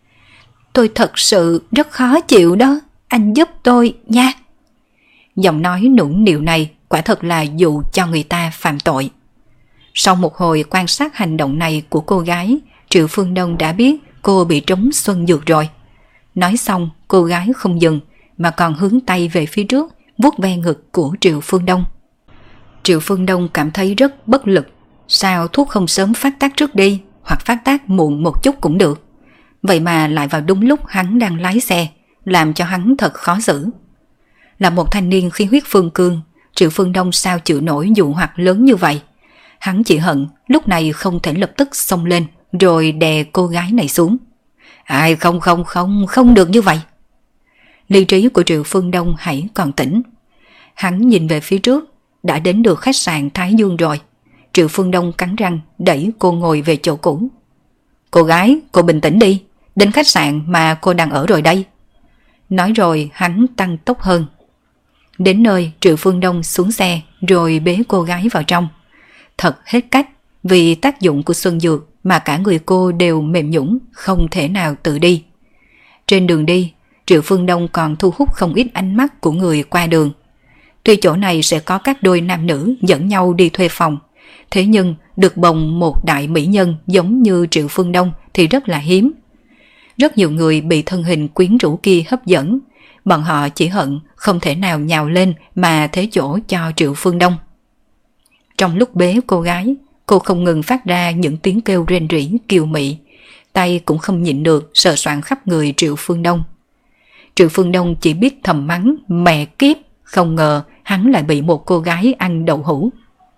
Tôi thật sự rất khó chịu đó, anh giúp tôi nha. Giọng nói nũng nịu này quả thật là dụ cho người ta phạm tội. Sau một hồi quan sát hành động này của cô gái, Triệu Phương Đông đã biết cô bị trống xuân dược rồi. Nói xong, cô gái không dừng mà còn hướng tay về phía trước, vuốt ve ngực của Triệu Phương Đông. Triệu Phương Đông cảm thấy rất bất lực. Sao thuốc không sớm phát tác trước đi, hoặc phát tác muộn một chút cũng được. Vậy mà lại vào đúng lúc hắn đang lái xe, làm cho hắn thật khó xử. Là một thanh niên khí huyết phương cương, Triệu Phương Đông sao chịu nổi dụ hoặc lớn như vậy. Hắn chỉ hận lúc này không thể lập tức xông lên rồi đè cô gái này xuống. Ai không được như vậy. Lý trí của Triệu Phương Đông hãy còn tỉnh. Hắn nhìn về phía trước, đã đến được khách sạn Thái Dương rồi. Triệu Phương Đông cắn răng đẩy cô ngồi về chỗ cũ. Cô gái, cô bình tĩnh đi, đến khách sạn mà cô đang ở rồi đây. Nói rồi hắn tăng tốc hơn. Đến nơi, Triệu Phương Đông xuống xe rồi bế cô gái vào trong. Thật hết cách, vì tác dụng của xuân dược mà cả người cô đều mềm nhũn, không thể nào tự đi. Trên đường đi, Triệu Phương Đông còn thu hút không ít ánh mắt của người qua đường. Tuy chỗ này sẽ có các đôi nam nữ dẫn nhau đi thuê phòng, thế nhưng được bồng một đại mỹ nhân giống như Triệu Phương Đông thì rất là hiếm. Rất nhiều người bị thân hình quyến rũ kia hấp dẫn, bọn họ chỉ hận không thể nào nhào lên mà thế chỗ cho Triệu Phương Đông. Trong lúc bế cô gái, cô không ngừng phát ra những tiếng kêu rên rỉ kiều mị, tay cũng không nhịn được sờ soạng khắp người Triệu Phương Đông. Triệu Phương Đông chỉ biết thầm mắng mẹ kiếp, không ngờ hắn lại bị một cô gái ăn đậu hũ.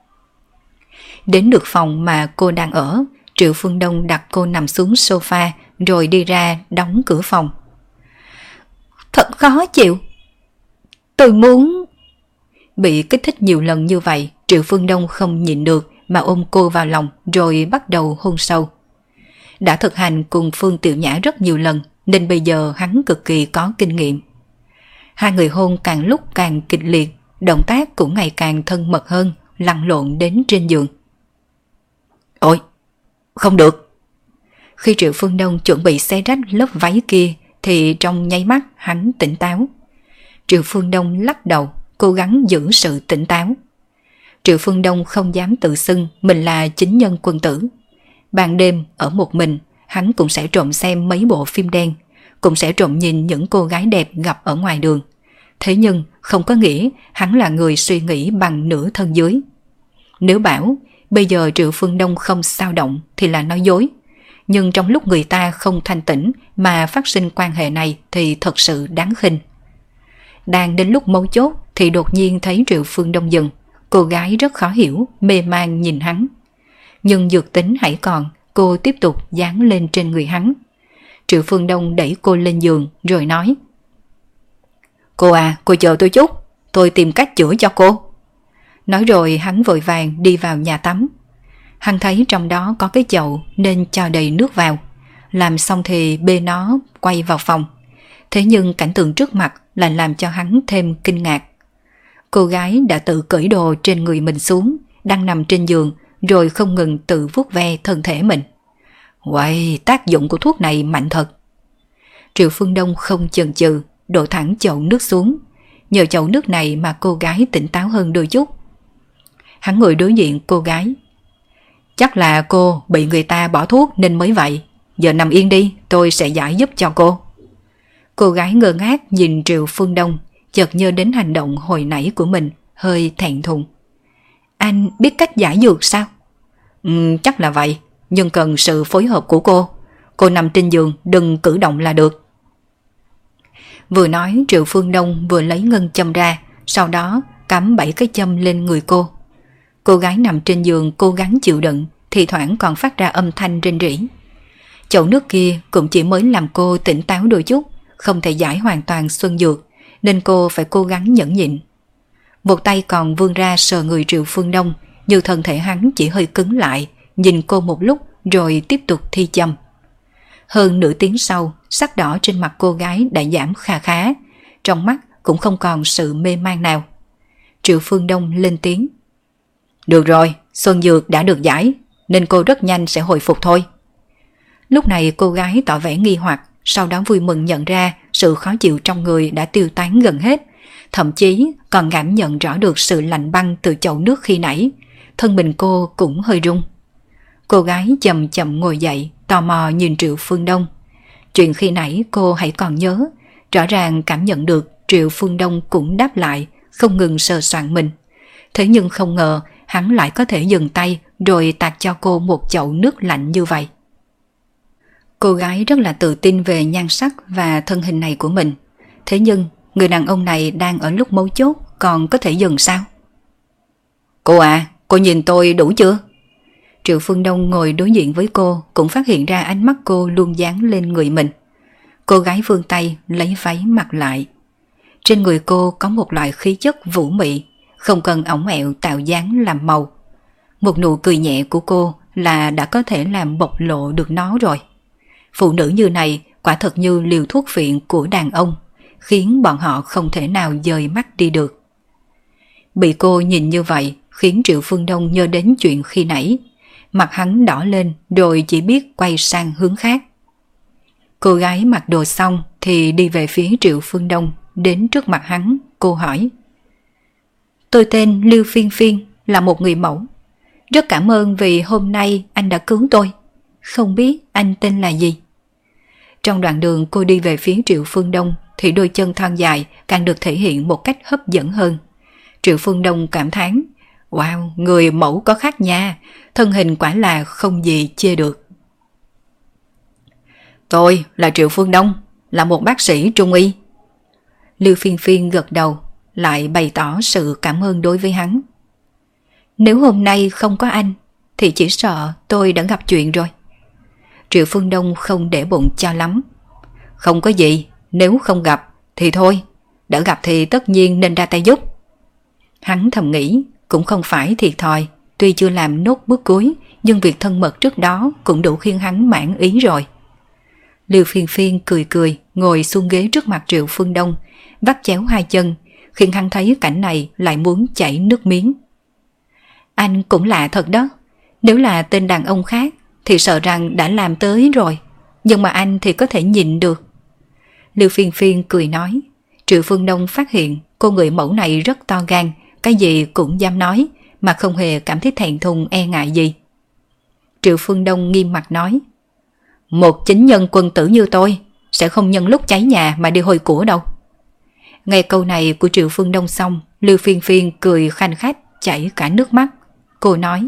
Đến được phòng mà cô đang ở, Triệu Phương Đông đặt cô nằm xuống sofa rồi đi ra đóng cửa phòng. Thật khó chịu. Tôi muốn... Bị kích thích nhiều lần như vậy, Triệu Phương Đông không nhịn được mà ôm cô vào lòng rồi bắt đầu hôn sâu. Đã thực hành cùng Phương Tiểu Nhã rất nhiều lần nên bây giờ hắn cực kỳ có kinh nghiệm. Hai người hôn càng lúc càng kịch liệt, động tác cũng ngày càng thân mật hơn, lăn lộn đến trên giường. Ôi, không được. Khi Triệu Phương Đông chuẩn bị xé rách lớp váy kia thì trong nháy mắt hắn tỉnh táo. Triệu Phương Đông lắc đầu, cố gắng giữ sự tỉnh táo. Triệu Phương Đông không dám tự xưng mình là chính nhân quân tử. Ban đêm ở một mình, hắn cũng sẽ trộm xem mấy bộ phim đen, cũng sẽ trộm nhìn những cô gái đẹp gặp ở ngoài đường. Thế nhưng không có nghĩa hắn là người suy nghĩ bằng nửa thân dưới. Nếu bảo bây giờ Triệu Phương Đông không sao động thì là nói dối. Nhưng trong lúc người ta không thanh tĩnh mà phát sinh quan hệ này thì thật sự đáng khinh. Đang đến lúc mấu chốt thì đột nhiên thấy Triệu Phương Đông dừng. Cô gái rất khó hiểu, mê man nhìn hắn. Nhưng dược tính hãy còn, cô tiếp tục dán lên trên người hắn. Triệu Phương Đông đẩy cô lên giường rồi nói: Cô à, cô chờ tôi chút, tôi tìm cách chữa cho cô. Nói rồi hắn vội vàng đi vào nhà tắm. Hắn thấy trong đó có cái chậu nên cho đầy nước vào. Làm xong thì bê nó quay vào phòng. Thế nhưng cảnh tượng trước mặt là làm cho hắn thêm kinh ngạc. Cô gái đã tự cởi đồ trên người mình xuống, đang nằm trên giường rồi không ngừng tự vuốt ve thân thể mình. Uầy, tác dụng của thuốc này mạnh thật. Triệu Phương Đông không chần chừ, đổ thẳng chậu nước xuống. Nhờ chậu nước này mà cô gái tỉnh táo hơn đôi chút. Hắn ngồi đối diện cô gái. Chắc là cô bị người ta bỏ thuốc nên mới vậy. Giờ nằm yên đi, tôi sẽ giải giúp cho cô. Cô gái ngơ ngác nhìn Triệu Phương Đông, chợt nhớ đến hành động hồi nãy của mình, hơi thẹn thùng. Anh biết cách giải dược sao? Chắc là vậy, nhưng cần sự phối hợp của cô. Cô nằm trên giường, đừng cử động là được. Vừa nói Triệu Phương Đông vừa lấy ngân châm ra, sau đó cắm 7 cái châm lên người cô. Cô gái nằm trên giường cố gắng chịu đựng, thì thoảng còn phát ra âm thanh rên rỉ. Chậu nước kia cũng chỉ mới làm cô tỉnh táo đôi chút, không thể giải hoàn toàn xuân dược, nên cô phải cố gắng nhẫn nhịn. Một tay còn vươn ra sờ người Triệu Phương Đông, như thân thể hắn chỉ hơi cứng lại, nhìn cô một lúc rồi tiếp tục thi châm. Hơn nửa tiếng sau, sắc đỏ trên mặt cô gái đã giảm kha khá, trong mắt cũng không còn sự mê man nào. Triệu Phương Đông lên tiếng: Được rồi, xuân dược đã được giải, nên cô rất nhanh sẽ hồi phục thôi. Lúc này cô gái tỏ vẻ nghi hoặc, sau đó vui mừng nhận ra sự khó chịu trong người đã tiêu tán gần hết, thậm chí còn cảm nhận rõ được sự lạnh băng từ chậu nước khi nãy. Thân mình cô cũng hơi rung. Cô gái chậm chậm ngồi dậy, tò mò nhìn Triệu Phương Đông. Chuyện khi nãy cô hãy còn nhớ, rõ ràng cảm nhận được Triệu Phương Đông cũng đáp lại, không ngừng sờ soạng mình. Thế nhưng không ngờ hắn lại có thể dừng tay rồi tạt cho cô một chậu nước lạnh như vậy. Cô gái rất là tự tin về nhan sắc và thân hình này của mình. Thế nhưng người đàn ông này đang ở lúc mấu chốt còn có thể dừng sao? Cô à, cô nhìn tôi đủ chưa? Triệu Phương Đông ngồi đối diện với cô cũng phát hiện ra ánh mắt cô luôn dán lên người mình. Cô gái vươn tay lấy váy mặc lại. Trên người cô có một loại khí chất vũ mị, không cần ỏng ẹo tạo dáng làm màu. Một nụ cười nhẹ của cô là đã có thể làm bộc lộ được nó rồi. Phụ nữ như này quả thật như liều thuốc phiện của đàn ông, khiến bọn họ không thể nào dời mắt đi được. Bị cô nhìn như vậy khiến Triệu Phương Đông nhớ đến chuyện khi nãy. Mặt hắn đỏ lên rồi chỉ biết quay sang hướng khác. Cô gái mặc đồ xong thì đi về phía Triệu Phương Đông, đến trước mặt hắn, cô hỏi: Tôi tên Lưu Phiên Phiên, là một người mẫu. Rất cảm ơn vì hôm nay anh đã cứu tôi. Không biết anh tên là gì? Trong đoạn đường cô đi về phía Triệu Phương Đông thì đôi chân thon dài càng được thể hiện một cách hấp dẫn hơn. Triệu Phương Đông cảm thán: Wow, người mẫu có khác nha, thân hình quả là không gì chê được. Tôi là Triệu Phương Đông, là một bác sĩ trung y. Lưu Phiên Phiên gật đầu, lại bày tỏ sự cảm ơn đối với hắn. Nếu hôm nay không có anh thì chỉ sợ tôi đã gặp chuyện rồi. Triệu Phương Đông không để bụng cho lắm. Không có gì, nếu không gặp thì thôi, đã gặp thì tất nhiên nên ra tay giúp. Hắn thầm nghĩ cũng không phải thiệt thòi, tuy chưa làm nốt bước cuối nhưng việc thân mật trước đó cũng đủ khiến hắn mãn ý rồi. Lưu Phiên Phiên cười cười ngồi xuống ghế trước mặt Triệu Phương Đông, vắt chéo hai chân, khiến hắn thấy cảnh này lại muốn chảy nước miếng. Anh cũng lạ thật đó, nếu là tên đàn ông khác thì sợ rằng đã làm tới rồi, nhưng mà anh thì có thể nhịn được. Lưu Phiên Phiên cười nói. Triệu Phương Đông phát hiện cô người mẫu này rất to gan, cái gì cũng dám nói, mà không hề cảm thấy thẹn thùng e ngại gì. Triệu Phương Đông nghiêm mặt nói, một chính nhân quân tử như tôi sẽ không nhân lúc cháy nhà mà đi hồi của đâu. Nghe câu này của Triệu Phương Đông xong, Lưu Phiên Phiên cười khanh khách chảy cả nước mắt. Cô nói,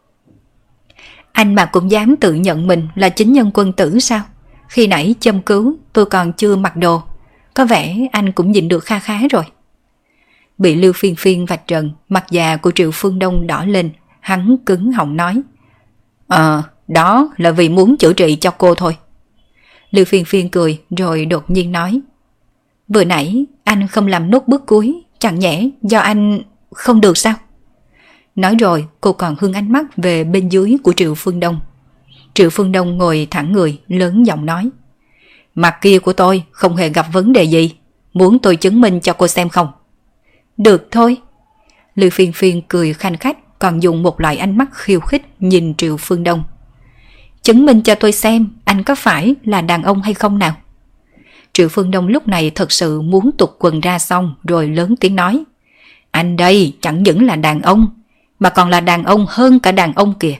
anh mà cũng dám tự nhận mình là chính nhân quân tử sao? Khi nãy châm cứu tôi còn chưa mặc đồ, có vẻ anh cũng nhịn được kha khá rồi. Bị Lưu Phiên Phiên vạch trần, mặt già của Triệu Phương Đông đỏ lên, hắn cứng họng nói, đó là vì muốn chữa trị cho cô thôi. Lưu Phiên Phiên cười rồi đột nhiên nói, vừa nãy anh không làm nốt bước cuối, chẳng nhẽ do anh không được sao? Nói rồi cô còn hướng ánh mắt về bên dưới của Triệu Phương Đông. Triệu Phương Đông ngồi thẳng người, lớn giọng nói, mặt kia của tôi không hề gặp vấn đề gì, muốn tôi chứng minh cho cô xem không? Được thôi. Lưu Phiên Phiên cười khanh khách, còn dùng một loại ánh mắt khiêu khích nhìn Triệu Phương Đông. Chứng minh cho tôi xem anh có phải là đàn ông hay không nào? Triệu Phương Đông lúc này thật sự muốn tuột quần ra xong rồi lớn tiếng nói, anh đây chẳng những là đàn ông, mà còn là đàn ông hơn cả đàn ông kìa.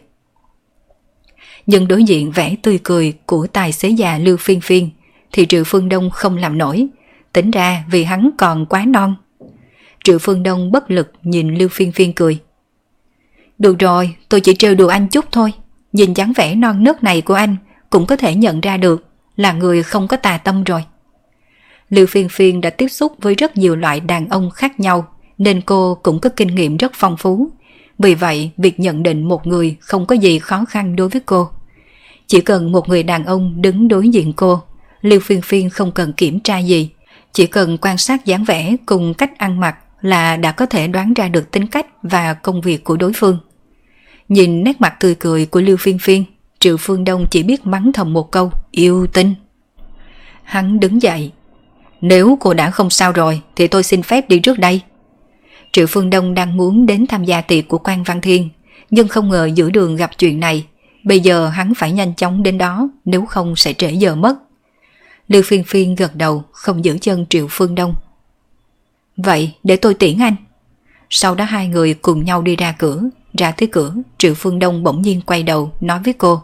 Nhưng đối diện vẻ tươi cười của tài xế già Lưu Phiên Phiên thì Triệu Phương Đông không làm nổi, tính ra vì hắn còn quá non. Triệu Phương Đông bất lực nhìn Lưu Phiên Phiên cười. Được rồi, tôi chỉ trêu đùa anh chút thôi, nhìn dáng vẻ non nớt này của anh cũng có thể nhận ra được là người không có tà tâm rồi. Lưu Phiên Phiên đã tiếp xúc với rất nhiều loại đàn ông khác nhau, nên cô cũng có kinh nghiệm rất phong phú. Vì vậy, việc nhận định một người không có gì khó khăn đối với cô. Chỉ cần một người đàn ông đứng đối diện cô, Lưu Phiên Phiên không cần kiểm tra gì, chỉ cần quan sát dáng vẻ cùng cách ăn mặc là đã có thể đoán ra được tính cách và công việc của đối phương. Nhìn nét mặt tươi cười của Lưu Phiên Phiên, Triệu Phương Đông chỉ biết mắng thầm một câu yêu tinh. Hắn đứng dậy. Nếu cô đã không sao rồi thì tôi xin phép đi trước đây. Triệu Phương Đông đang muốn đến tham gia tiệc của Quan Văn Thiên, nhưng không ngờ giữa đường gặp chuyện này. Bây giờ hắn phải nhanh chóng đến đó, nếu không sẽ trễ giờ mất. Lưu Phiên Phiên gật đầu, không giữ chân Triệu Phương Đông. Vậy để tôi tiễn anh. Sau đó hai người cùng nhau đi ra cửa. Ra tới cửa, Triệu Phương Đông bỗng nhiên quay đầu nói với cô.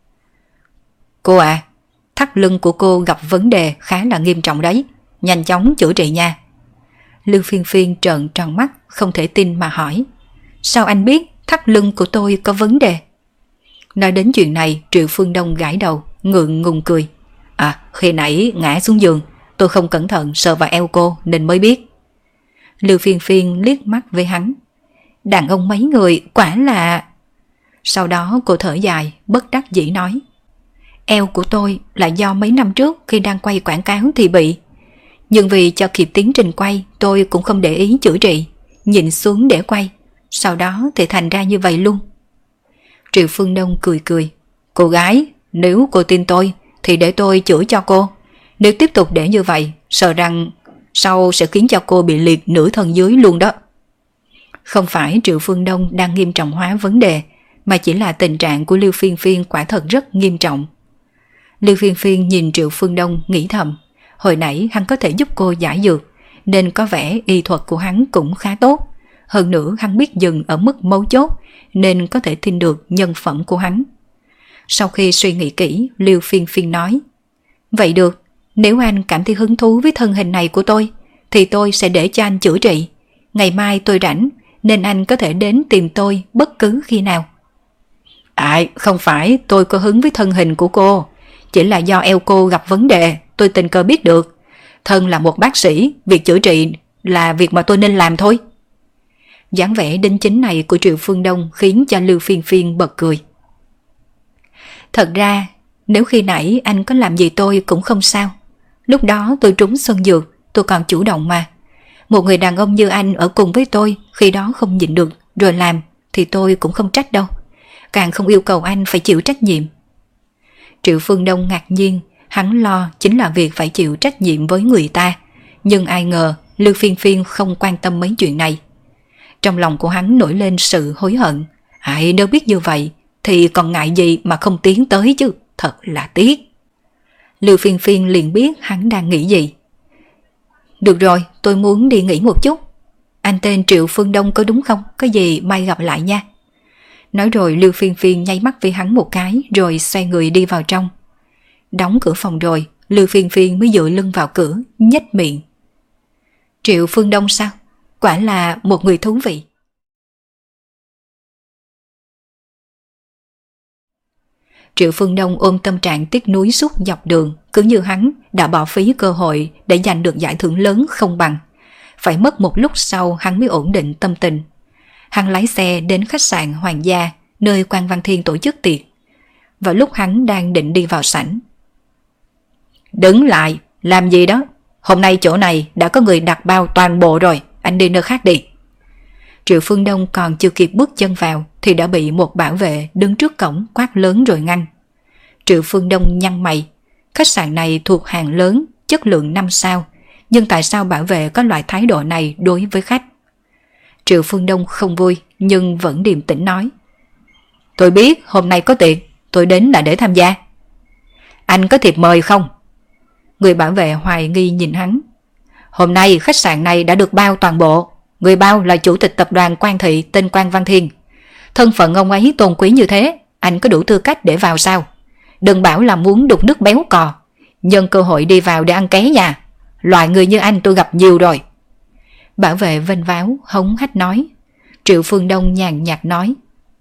Cô à, thắt lưng của cô gặp vấn đề khá là nghiêm trọng đấy, nhanh chóng chữa trị nha. Lưu Phiên Phiên trợn tròn mắt, không thể tin mà hỏi. Sao anh biết thắt lưng của tôi có vấn đề? Nói đến chuyện này, Triệu Phương Đông gãi đầu, ngượng ngùng cười. Khi nãy ngã xuống giường, tôi không cẩn thận sờ vào eo cô nên mới biết. Lưu Phiên Phiên liếc mắt với hắn. Đàn ông mấy người quả là... Sau đó cô thở dài, bất đắc dĩ nói. Eo của tôi là do mấy năm trước khi đang quay quảng cáo thì bị. Nhưng vì cho kịp tiến trình quay, tôi cũng không để ý chữa trị, nhìn xuống để quay. Sau đó thì thành ra như vậy luôn. Triệu Phương Đông cười cười. Cô gái, nếu cô tin tôi thì để tôi chữa cho cô. Nếu tiếp tục để như vậy, sợ rằng sau sẽ khiến cho cô bị liệt nửa thân dưới luôn đó. Không phải Triệu Phương Đông đang nghiêm trọng hóa vấn đề, mà chỉ là tình trạng của Lưu Phiên Phiên quả thật rất nghiêm trọng. Lưu Phiên Phiên nhìn Triệu Phương Đông nghĩ thầm, hồi nãy hắn có thể giúp cô giải dược, nên có vẻ y thuật của hắn cũng khá tốt. Hơn nữa hắn biết dừng ở mức mấu chốt, nên có thể tin được nhân phẩm của hắn. Sau khi suy nghĩ kỹ, Lưu Phiên Phiên nói, vậy được, nếu anh cảm thấy hứng thú với thân hình này của tôi, thì tôi sẽ để cho anh chữa trị. Ngày mai tôi rảnh, nên anh có thể đến tìm tôi bất cứ khi nào. Không phải tôi có hứng với thân hình của cô, chỉ là do eo cô gặp vấn đề, tôi tình cờ biết được. Thân là một bác sĩ, việc chữa trị là việc mà tôi nên làm thôi. Dáng vẻ đính chính này của Triệu Phương Đông khiến cho Lưu Phiên Phiên bật cười. Thật ra, nếu khi nãy anh có làm gì tôi cũng không sao. Lúc đó tôi trúng xuân dược, tôi còn chủ động mà. Một người đàn ông như anh ở cùng với tôi, khi đó không nhịn được rồi làm thì tôi cũng không trách đâu. Càng không yêu cầu anh phải chịu trách nhiệm. Triệu Phương Đông ngạc nhiên, hắn lo chính là việc phải chịu trách nhiệm với người ta. Nhưng ai ngờ Lưu Phiên Phiên không quan tâm mấy chuyện này. Trong lòng của hắn nổi lên sự hối hận. Nếu biết như vậy thì còn ngại gì mà không tiến tới chứ, thật là tiếc. Lưu Phiên Phiên liền biết hắn đang nghĩ gì. Được rồi, tôi muốn đi nghỉ một chút. Anh tên Triệu Phương Đông có đúng không? Có gì mai gặp lại nha. Nói rồi Lưu Phiên Phiên nháy mắt với hắn một cái rồi xoay người đi vào trong. Đóng cửa phòng rồi, Lưu Phiên Phiên mới dựa lưng vào cửa, nhếch miệng. Triệu Phương Đông sao? Quả là một người thú vị. Triệu Phương Đông ôm tâm trạng tiếc nuối suốt dọc đường, cứ như hắn đã bỏ phí cơ hội để giành được giải thưởng lớn không bằng. Phải mất một lúc sau hắn mới ổn định tâm tình. Hắn lái xe đến khách sạn Hoàng gia, nơi Quan Văn Thiên tổ chức tiệc. Vào lúc hắn đang định đi vào sảnh. Đứng lại, làm gì đó? Hôm nay chỗ này đã có người đặt bao toàn bộ rồi, anh đi nơi khác đi. Triệu Phương Đông còn chưa kịp bước chân vào thì đã bị một bảo vệ đứng trước cổng quát lớn rồi ngăn. Triệu Phương Đông nhăn mày. Khách sạn này thuộc hàng lớn, chất lượng 5 sao, nhưng tại sao bảo vệ có loại thái độ này đối với khách? Triệu Phương Đông không vui nhưng vẫn điềm tĩnh nói. Tôi biết hôm nay có tiệc, tôi đến là để tham gia. Anh có thiệp mời không? Người bảo vệ hoài nghi nhìn hắn. Hôm nay khách sạn này đã được bao toàn bộ. Người bao là chủ tịch tập đoàn Quan Thị tên Quan Văn Thiên. Thân phận ông ấy tôn quý như thế, anh có đủ tư cách để vào sao? Đừng bảo là muốn đục nước béo cò. Nhân cơ hội đi vào để ăn ké nha. Loại người như anh tôi gặp nhiều rồi. Bảo vệ vênh váo hống hách nói. Triệu Phương Đông nhàn nhạt nói.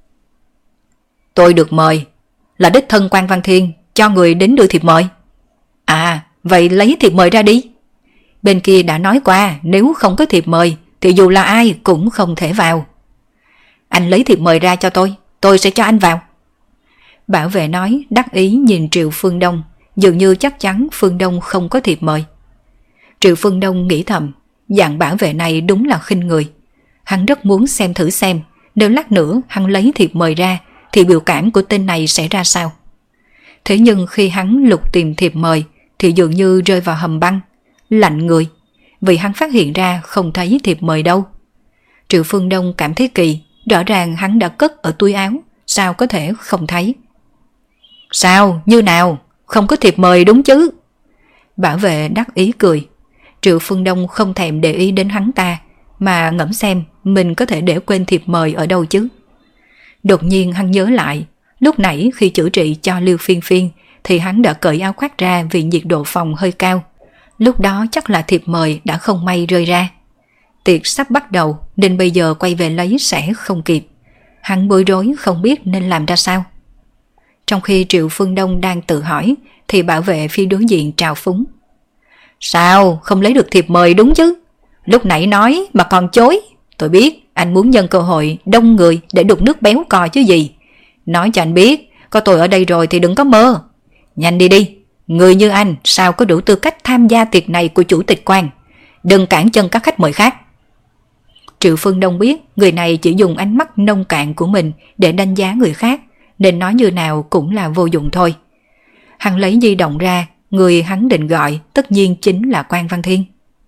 Tôi được mời, là đích thân Quan Văn Thiên cho người đến đưa thiệp mời. À, vậy lấy thiệp mời ra đi. Bên kia đã nói qua, nếu không có thiệp mời thì dù là ai cũng không thể vào. Anh lấy thiệp mời ra cho tôi sẽ cho anh vào. Bảo vệ nói đắc ý nhìn Triệu Phương Đông, dường như chắc chắn Phương Đông không có thiệp mời. Triệu Phương Đông nghĩ thầm, dạng bảo vệ này đúng là khinh người. Hắn rất muốn xem thử xem, nếu lát nữa hắn lấy thiệp mời ra thì biểu cảm của tên này sẽ ra sao. Thế nhưng khi hắn lục tìm thiệp mời thì dường như rơi vào hầm băng, lạnh người, vì hắn phát hiện ra không thấy thiệp mời đâu. Triệu Phương Đông cảm thấy kỳ, rõ ràng hắn đã cất ở túi áo, sao có thể không thấy. Sao, như nào, không có thiệp mời đúng chứ? Bảo vệ đắc ý cười. Triệu Phương Đông không thèm để ý đến hắn ta, mà ngẫm xem mình có thể để quên thiệp mời ở đâu chứ. Đột nhiên hắn nhớ lại, lúc nãy khi chữa trị cho Lưu Phiên Phiên thì hắn đã cởi áo khoác ra vì nhiệt độ phòng hơi cao. Lúc đó chắc là thiệp mời đã không may rơi ra. Tiệc sắp bắt đầu nên bây giờ quay về lấy sẽ không kịp. Hắn bối rối không biết nên làm ra sao. Trong khi Triệu Phương Đông đang tự hỏi thì bảo vệ phía đối diện trào phúng. Sao không lấy được thiệp mời đúng chứ? Lúc nãy nói mà còn chối. Tôi biết anh muốn nhân cơ hội đông người để đục nước béo cò chứ gì. Nói cho anh biết, có tôi ở đây rồi thì đừng có mơ. Nhanh đi đi, người như anh sao có đủ tư cách tham gia tiệc này của chủ tịch Quan. Đừng cản chân các khách mời khác. Triệu Phương Đông biết người này chỉ dùng ánh mắt nông cạn của mình để đánh giá người khác, nên nói như nào cũng là vô dụng thôi. Hắn lấy di động ra, người hắn định gọi tất nhiên chính là Quan Văn Thiên.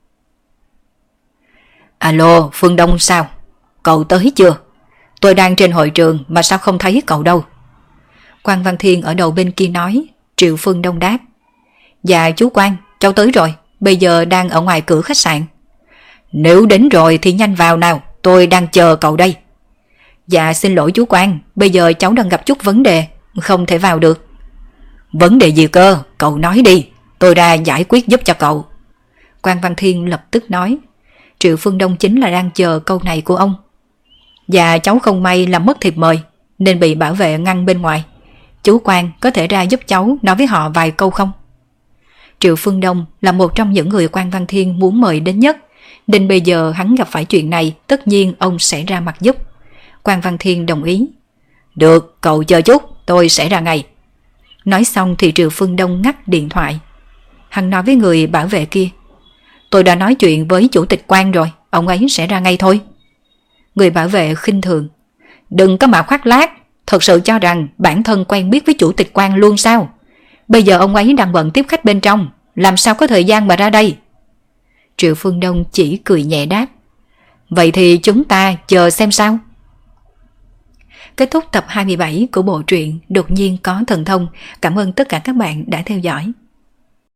Alo, Phương Đông sao? Cậu tới chưa? Tôi đang trên hội trường mà sao không thấy cậu đâu? Quan Văn Thiên ở đầu bên kia nói. Triệu Phương Đông đáp. Dạ chú Quan, cháu tới rồi, bây giờ đang ở ngoài cửa khách sạn. Nếu đến rồi thì nhanh vào nào, tôi đang chờ cậu đây. Dạ xin lỗi chú Quan, bây giờ cháu đang gặp chút vấn đề, không thể vào được. Vấn đề gì cơ, cậu nói đi, tôi ra giải quyết giúp cho cậu. Quan Văn Thiên lập tức nói. Triệu Phương Đông chính là đang chờ câu này của ông. Dạ cháu không may làm mất thiệp mời nên bị bảo vệ ngăn bên ngoài. Chú Quan có thể ra giúp cháu nói với họ vài câu không? Triệu Phương Đông là một trong những người Quan Văn Thiên muốn mời đến nhất, nên bây giờ hắn gặp phải chuyện này tất nhiên ông sẽ ra mặt giúp. Quan Văn Thiên đồng ý. Được, cậu chờ chút, tôi sẽ ra ngay. Nói xong thì Triệu Phương Đông ngắt điện thoại. Hắn nói với người bảo vệ kia. Tôi đã nói chuyện với chủ tịch Quan rồi, ông ấy sẽ ra ngay thôi. Người bảo vệ khinh thường. Đừng có mà khoác lác, thật sự cho rằng bản thân quen biết với chủ tịch Quan luôn sao? Bây giờ ông ấy đang bận tiếp khách bên trong, làm sao có thời gian mà ra đây? Triệu Phương Đông chỉ cười nhẹ đáp. Vậy thì chúng ta chờ xem sao. Kết thúc tập 27 của bộ truyện Đột nhiên có thần thông. Cảm ơn tất cả các bạn đã theo dõi.